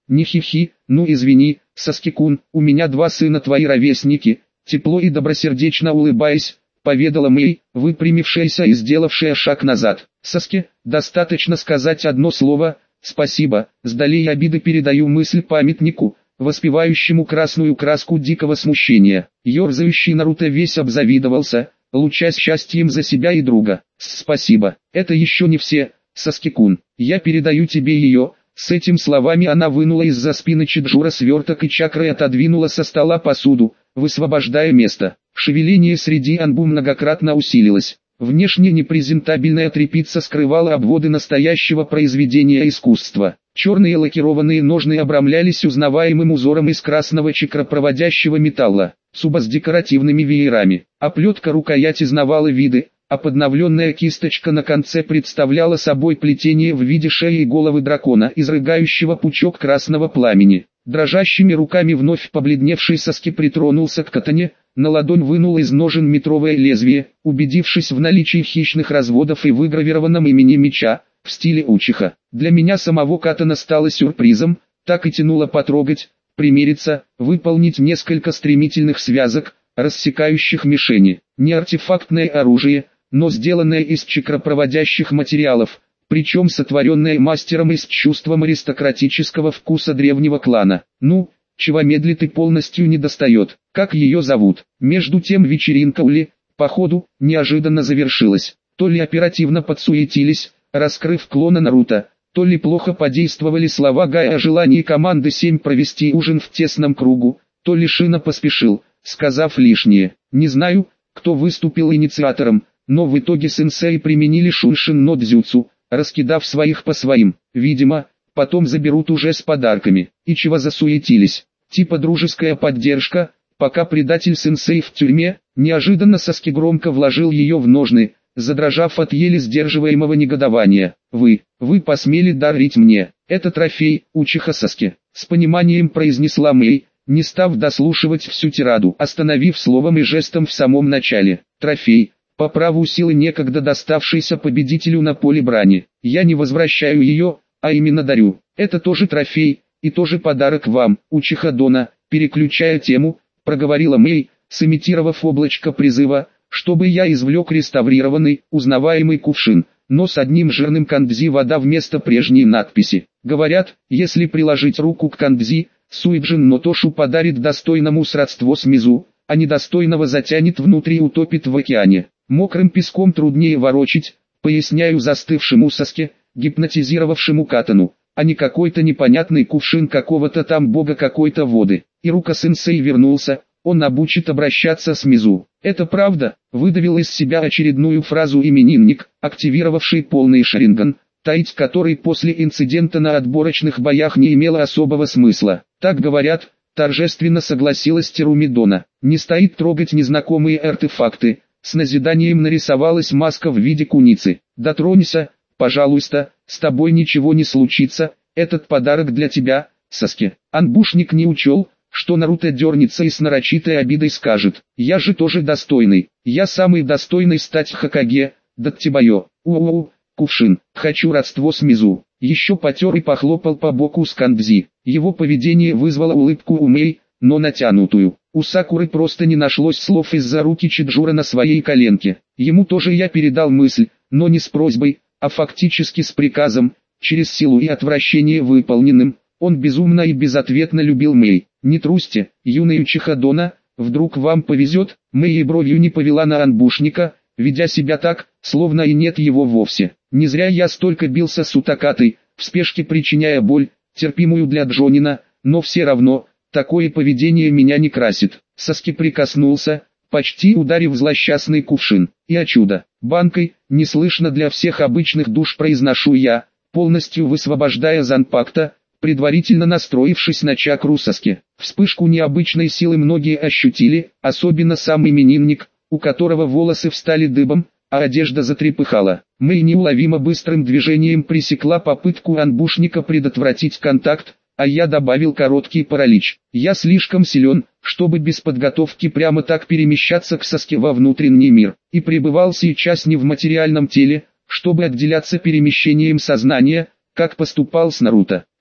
Не хихи, ну извини, Саски-кун, у меня два сына твои ровесники, тепло и добросердечно улыбаясь, поведала Мэй, выпрямившаяся и сделавшая шаг назад. Саске, достаточно сказать одно слово, спасибо, с долей обиды передаю мысль памятнику, воспевающему красную краску дикого смущения. Ёрзающий Наруто весь обзавидовался, лучась счастьем за себя и друга. Спасибо, это еще не все, Саски-кун, я передаю тебе ее. С этими словами она вынула из-за спины Чиджура сверток и чакрой отодвинула со стола посуду, высвобождая место. Шевеление среди анбу многократно усилилось. Внешне непрезентабельная тряпица скрывала обводы настоящего произведения искусства. Черные лакированные ножны обрамлялись узнаваемым узором из красного чакропроводящего металла, суба с декоративными веерами. Оплетка рукояти знавала виды, а подновленная кисточка на конце представляла собой плетение в виде шеи и головы дракона, изрыгающего пучок красного пламени. Дрожащими руками вновь побледневший Саски притронулся к катане, на ладонь вынул из ножен метровое лезвие, убедившись в наличии хищных разводов и выгравированном имени меча, в стиле Учиха. Для меня самого катана стало сюрпризом, так и тянуло потрогать, примериться, выполнить несколько стремительных связок, рассекающих мишени. Не артефактное оружие, но сделанное из чакропроводящих материалов, причем сотворенное мастером и с чувством аристократического вкуса древнего клана. Ну, чего медлит и полностью не достает, как ее зовут. Между тем вечеринка Ули, походу, неожиданно завершилась. То ли оперативно подсуетились, раскрыв клона Наруто, то ли плохо подействовали слова Гая о желании команды семь провести ужин в тесном кругу, то ли Шина поспешил, сказав лишнее. Не знаю, кто выступил инициатором, но в итоге сенсеи применили Шуншин но дзюцу, раскидав своих по своим. Видимо, потом заберут уже с подарками. И чего засуетились? Типа дружеская поддержка, пока предатель сенсей в тюрьме. Неожиданно Саски громко вложил ее в ножны, задрожав от еле сдерживаемого негодования. Вы, вы посмели дарить мне. Это трофей, Учиха Саски. С пониманием произнесла Мэй, не став дослушивать всю тираду, остановив словом и жестом в самом начале. Трофей, по праву силы некогда доставшийся победителю на поле брани. Я не возвращаю ее, а именно дарю. Это тоже трофей, и тоже подарок вам, Учиха Дона. Переключая тему, проговорила Мэй, сымитировав облачко призыва, чтобы я извлек реставрированный, узнаваемый кувшин, но с одним жирным кандзи вода вместо прежней надписи. Говорят, если приложить руку к кандзи, Суиджин Нотошу подарит достойному сродство с Мизу, а недостойного затянет внутрь и утопит в океане. Мокрым песком труднее ворочить, поясняю застывшему Саске, гипнотизировавшему катану, а не какой-то непонятный кувшин какого-то там бога какой-то воды. Ирука-сенсей вернулся, он обучит обращаться с Мизу. Это правда, выдавил из себя очередную фразу именинник, активировавший полный шаринган, таить который после инцидента на отборочных боях не имело особого смысла. Так говорят, торжественно согласилась Теруми Дона. Не стоит трогать незнакомые артефакты. С назиданием нарисовалась маска в виде куницы. Дотронься, пожалуйста, с тобой ничего не случится, этот подарок для тебя, Саске. Анбушник не учел, что Наруто дернется и с нарочитой обидой скажет: я же тоже достойный, я самый достойный стать Хокаге, Даттибайо. У-у-у, кувшин, хочу родство с Мизу. Еще потер и похлопал по боку с кандзи. Его поведение вызвало улыбку у Мэй, но натянутую. У Сакуры просто не нашлось слов из-за руки Чиджура на своей коленке. Ему тоже я передал мысль, но не с просьбой, а фактически с приказом, через силу и отвращение выполненным. Он безумно и безответно любил Мэй. Не трусьте, юный Учиха Дона, вдруг вам повезет. Мэй и бровью не повела на анбушника, ведя себя так, словно и нет его вовсе. Не зря я столько бился с Утакатой, в спешке причиняя боль, терпимую для Джонина, но все равно, такое поведение меня не красит. Саски прикоснулся, почти ударив злосчастный кувшин. И о чудо, банкой, неслышно для всех обычных душ произношу я, полностью высвобождая Занпакта, предварительно настроившись на чакру Саски. Вспышку необычной силы многие ощутили, особенно сам именинник, у которого волосы встали дыбом, а одежда затрепыхала. Мэй неуловимо быстрым движением пресекла попытку анбушника предотвратить контакт, а я добавил короткий паралич. Я слишком силен, чтобы без подготовки прямо так перемещаться к Саске во внутренний мир, и пребывал сейчас не в материальном теле, чтобы отделяться перемещением сознания, как поступал с Наруто.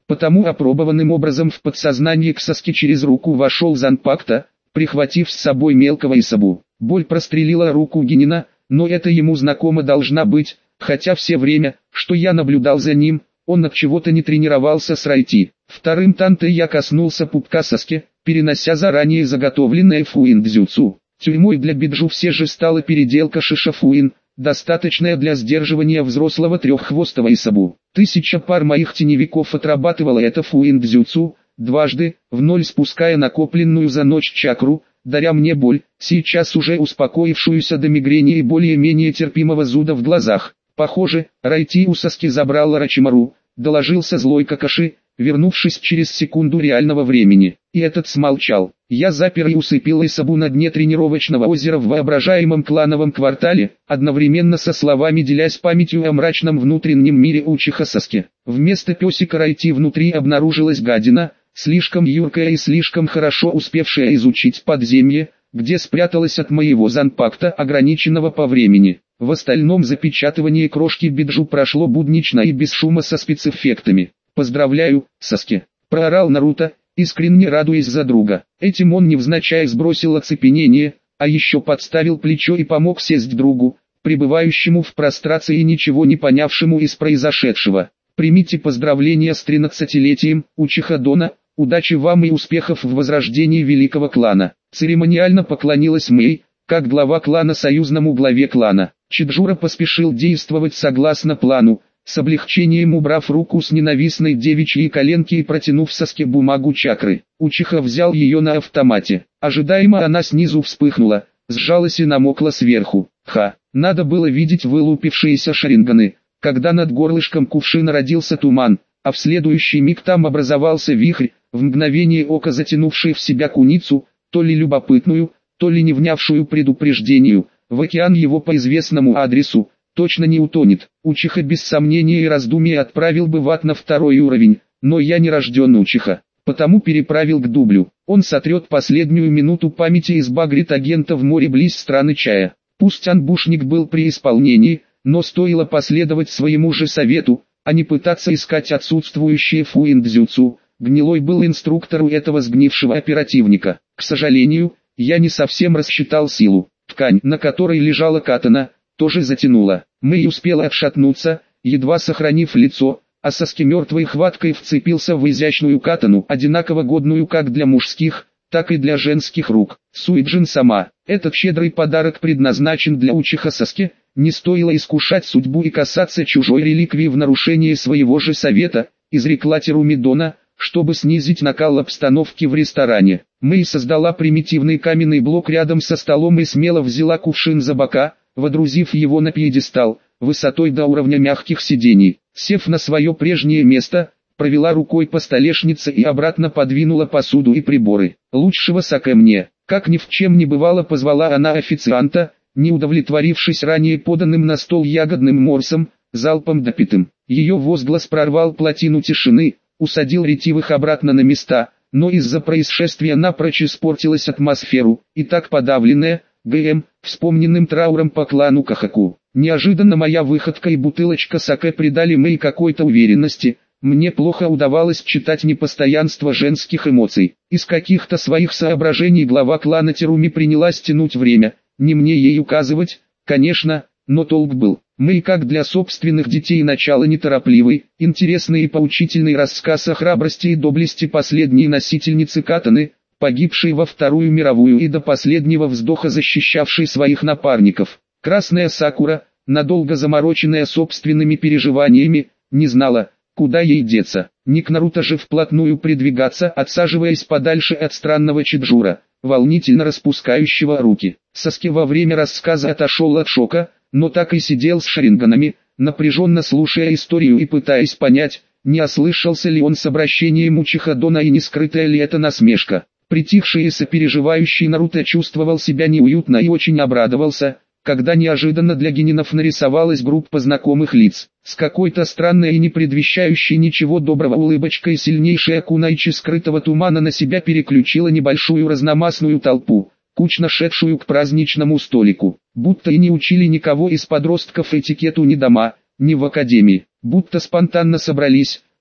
Потому опробованным образом в подсознание к Саске через руку вошел Занпакта, прихватив с собой мелкого Исабу. Боль прострелила руку Генина, но это ему знакомо должна быть, хотя все время, что я наблюдал за ним, он от чего-то не тренировался с Райти. Вторым танте я коснулся пупка Саске, перенося заранее заготовленное фуин-дзюцу. Тюрьмой для Биджу все же стала переделка шишафуин, достаточная для сдерживания взрослого треххвостого Исабу. Тысяча пар моих теневиков отрабатывала это фуин-дзюцу, дважды, в ноль спуская накопленную за ночь чакру, даря мне боль, сейчас уже успокоившуюся до мигрени и более-менее терпимого зуда в глазах. Похоже, Райти у Саски забрал Орочимару, доложился злой Какаши, вернувшись через секунду реального времени. И этот смолчал. Я запер и усыпил Исабу на дне тренировочного озера в воображаемом клановом квартале, одновременно со словами делясь памятью о мрачном внутреннем мире Учиха Саски. Вместо песика Райти внутри обнаружилась гадина, слишком юркая и слишком хорошо успевшая изучить подземье, где спряталась от моего Занпакта, ограниченного по времени. В остальном запечатывание крошки Биджу прошло буднично и без шума со спецэффектами. «Поздравляю, Саске!» – проорал Наруто, искренне радуясь за друга. Этим он невзначай сбросил оцепенение, а еще подставил плечо и помог сесть другу, пребывающему в прострации и ничего не понявшему из произошедшего. «Примите поздравления с тринадцатилетием, Учиха Дона, удачи вам и успехов в возрождении великого клана!» Церемониально поклонилась Мэй, как глава клана союзному главе клана. Чиджура поспешил действовать согласно плану, с облегчением убрав руку с ненавистной девичьей коленки и протянув Саске бумагу чакры. Учиха взял ее на автомате. Ожидаемо она снизу вспыхнула, сжалась и намокла сверху. Ха, надо было видеть вылупившиеся шаринганы, когда над горлышком кувшина родился туман, а в следующий миг там образовался вихрь, в мгновение ока затянувший в себя куницу, то ли любопытную, то ли не внявшую предупреждению, в океан его по известному адресу, точно не утонет. Учиха без сомнения и раздумий отправил бы в ад на второй уровень, но я не рожден Учиха, потому переправил к дублю. Он сотрет последнюю минуту памяти и сбагрит агента в море близ страны чая. Пусть анбушник был при исполнении, но стоило последовать своему же совету, а не пытаться искать отсутствующие фуин-дзюцу. Гнилой был инструктор у этого сгнившего оперативника. К сожалению, я не совсем рассчитал силу. Ткань, на которой лежала катана, тоже затянула. Мэй успела отшатнуться, едва сохранив лицо, а Саске мертвой хваткой вцепился в изящную катану, одинаково годную как для мужских, так и для женских рук. Суиджин сама. Этот щедрый подарок предназначен для Учиха Саске. Не стоило искушать судьбу и касаться чужой реликвии в нарушении своего же совета, изрекла Терумидона, чтобы снизить накал обстановки в ресторане. Мэй создала примитивный каменный блок рядом со столом и смело взяла кувшин за бока, водрузив его на пьедестал, высотой до уровня мягких сидений. Сев на свое прежнее место, провела рукой по столешнице и обратно подвинула посуду и приборы. «Лучшего саке мне!» Как ни в чем не бывало, позвала она официанта, не удовлетворившись ранее поданным на стол ягодным морсом, залпом допитым. Ее возглас прорвал плотину тишины, усадил ретивых обратно на места, но из-за происшествия напрочь испортилась атмосферу, и так подавленная, ГМ, вспомненным трауром по клану Кахаку. Неожиданно моя выходка и бутылочка саке придали Мэй какой-то уверенности. Мне плохо удавалось читать непостоянство женских эмоций. Из каких-то своих соображений глава клана Теруми принялась тянуть время. Не мне ей указывать, конечно, но толк был. Мэй как для собственных детей начало неторопливый, интересный и поучительный рассказ о храбрости и доблести последней носительницы катаны, погибшей во Вторую мировую и до последнего вздоха защищавшей своих напарников. Красная Сакура, надолго замороченная собственными переживаниями, не знала, куда ей деться. Не к Наруто же вплотную придвигаться, отсаживаясь подальше от странного Чиджура, волнительно распускающего руки. Саске во время рассказа отошел от шока, но так и сидел с шаринганами, напряженно слушая историю и пытаясь понять, не ослышался ли он с обращением Учиха Дона и не скрытая ли это насмешка. Притихший и сопереживающий Наруто чувствовал себя неуютно и очень обрадовался, когда неожиданно для генинов нарисовалась группа знакомых лиц. С какой-то странной и не предвещающей ничего доброго улыбочкой сильнейшая кунайчи скрытого тумана на себя переключила небольшую разномастную толпу, кучно шедшую к праздничному столику. Будто и не учили никого из подростков этикету ни дома, ни в академии. Будто спонтанно собрались,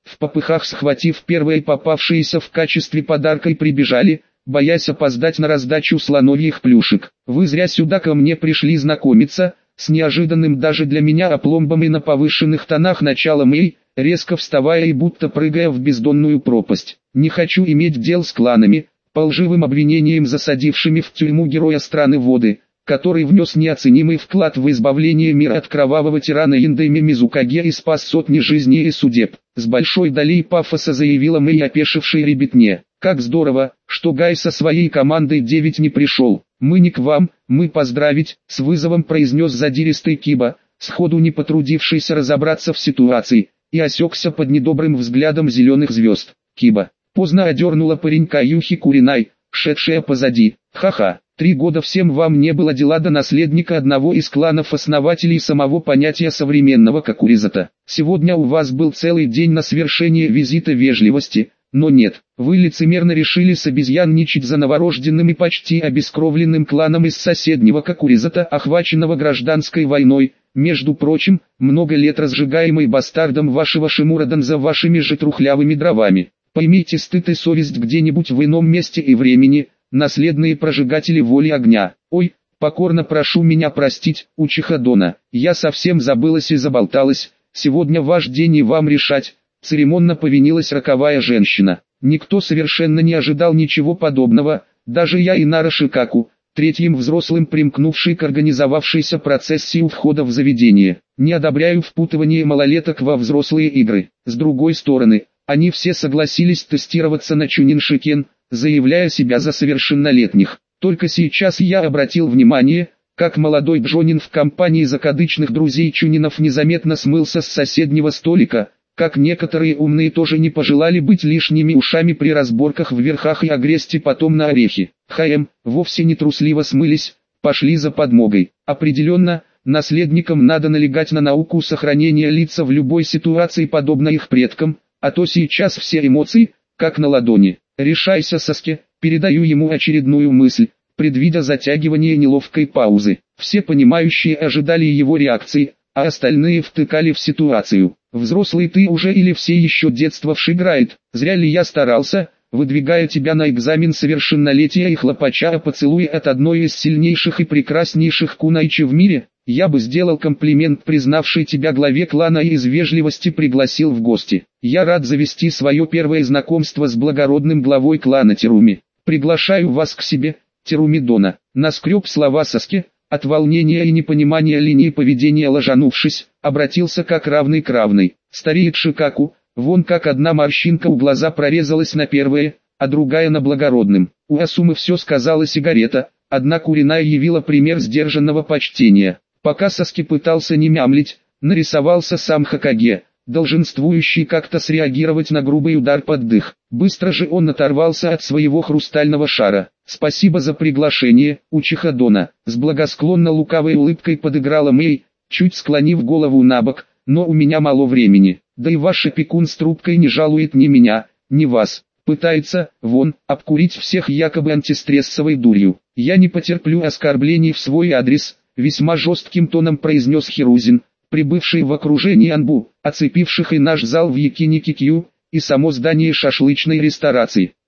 в попыхах схватив первые попавшиеся в качестве подарка и прибежали, боясь опоздать на раздачу слоновьих плюшек. Вы зря сюда ко мне пришли знакомиться, с неожиданным даже для меня опломбом и на повышенных тонах началом и, резко вставая и будто прыгая в бездонную пропасть. Не хочу иметь дел с кланами, по лживым обвинениям засадившими в тюрьму героя страны воды, который внес неоценимый вклад в избавление мира от кровавого тирана Индайми Мизукаге и спас сотни жизней и судеб. С большой долей пафоса заявила Мэй опешившей ребятне. Как здорово, что Гай со своей командой девять не пришел. Мы не к вам, мы поздравить, с вызовом произнес задиристый Киба, сходу не потрудившийся разобраться в ситуации, и осекся под недобрым взглядом зеленых звезд. Киба поздно одернула паренька Юхи Куринай, шедшая позади. Ха-ха, три года всем вам не было дела до наследника одного из кланов-основателей самого понятия современного Кокуризата. Сегодня у вас был целый день на свершение визита вежливости, но нет, вы лицемерно решили собезьянничать за новорожденным и почти обескровленным кланом из соседнего Кокуризата, охваченного гражданской войной, между прочим, много лет разжигаемой бастардом вашего Шимурадан за вашими же трухлявыми дровами. Поймите стыд и совесть где-нибудь в ином месте и времени, наследные прожигатели воли огня. Ой, покорно прошу меня простить, Учиха Дона, я совсем забылась и заболталась, сегодня ваш день и вам решать. Церемонно повинилась роковая женщина. Никто совершенно не ожидал ничего подобного, даже я и Нара Шикаку, третьим взрослым примкнувший к организовавшейся процессии у входа в заведение. Не одобряю впутывание малолеток во взрослые игры. С другой стороны, они все согласились тестироваться на Чунин-Шикен, заявляя себя за совершеннолетних. Только сейчас я обратил внимание, как молодой Джонин в компании закадычных друзей Чунинов незаметно смылся с соседнего столика, как некоторые умные тоже не пожелали быть лишними ушами при разборках в верхах и огрести потом на орехи. ХМ, вовсе не трусливо смылись, пошли за подмогой. Определенно, наследникам надо налегать на науку сохранения лица в любой ситуации подобно их предкам, а то сейчас все эмоции, как на ладони. Решайся, Саске, передаю ему очередную мысль, предвидя затягивание неловкой паузы. Все понимающие ожидали его реакции, а остальные втыкали в ситуацию. Взрослый ты уже или все еще детствовший играет, зря ли я старался, выдвигая тебя на экзамен совершеннолетия и хлопача о поцелуе от одной из сильнейших и прекраснейших кунайчи в мире, я бы сделал комплимент признавшей тебя главе клана и из вежливости пригласил в гости. Я рад завести свое первое знакомство с благородным главой клана Теруми. Приглашаю вас к себе, Теруми Дона. Наскреб слова Саске, от волнения и непонимания линии поведения ложанувшись, обратился как равный к равной. Стареет Шикаку, вон как одна морщинка у глаза прорезалась на первое, а другая на благородном. У Асумы все сказала сигарета, одна Куриная явила пример сдержанного почтения. Пока Саски пытался не мямлить, нарисовался сам Хокаге, долженствующий как-то среагировать на грубый удар под дых. Быстро же он оторвался от своего хрустального шара. «Спасибо за приглашение, Учиха Дона», с благосклонно лукавой улыбкой подыграла Мэй, чуть склонив голову набок, «но у меня мало времени, да и ваш опекун с трубкой не жалует ни меня, ни вас, пытается, вон, обкурить всех якобы антистрессовой дурью. Я не потерплю оскорблений в свой адрес», весьма жестким тоном произнес Хирузин, прибывший в окружении анбу, оцепивших и наш зал в Якиники-Кью, и само здание шашлычной ресторации.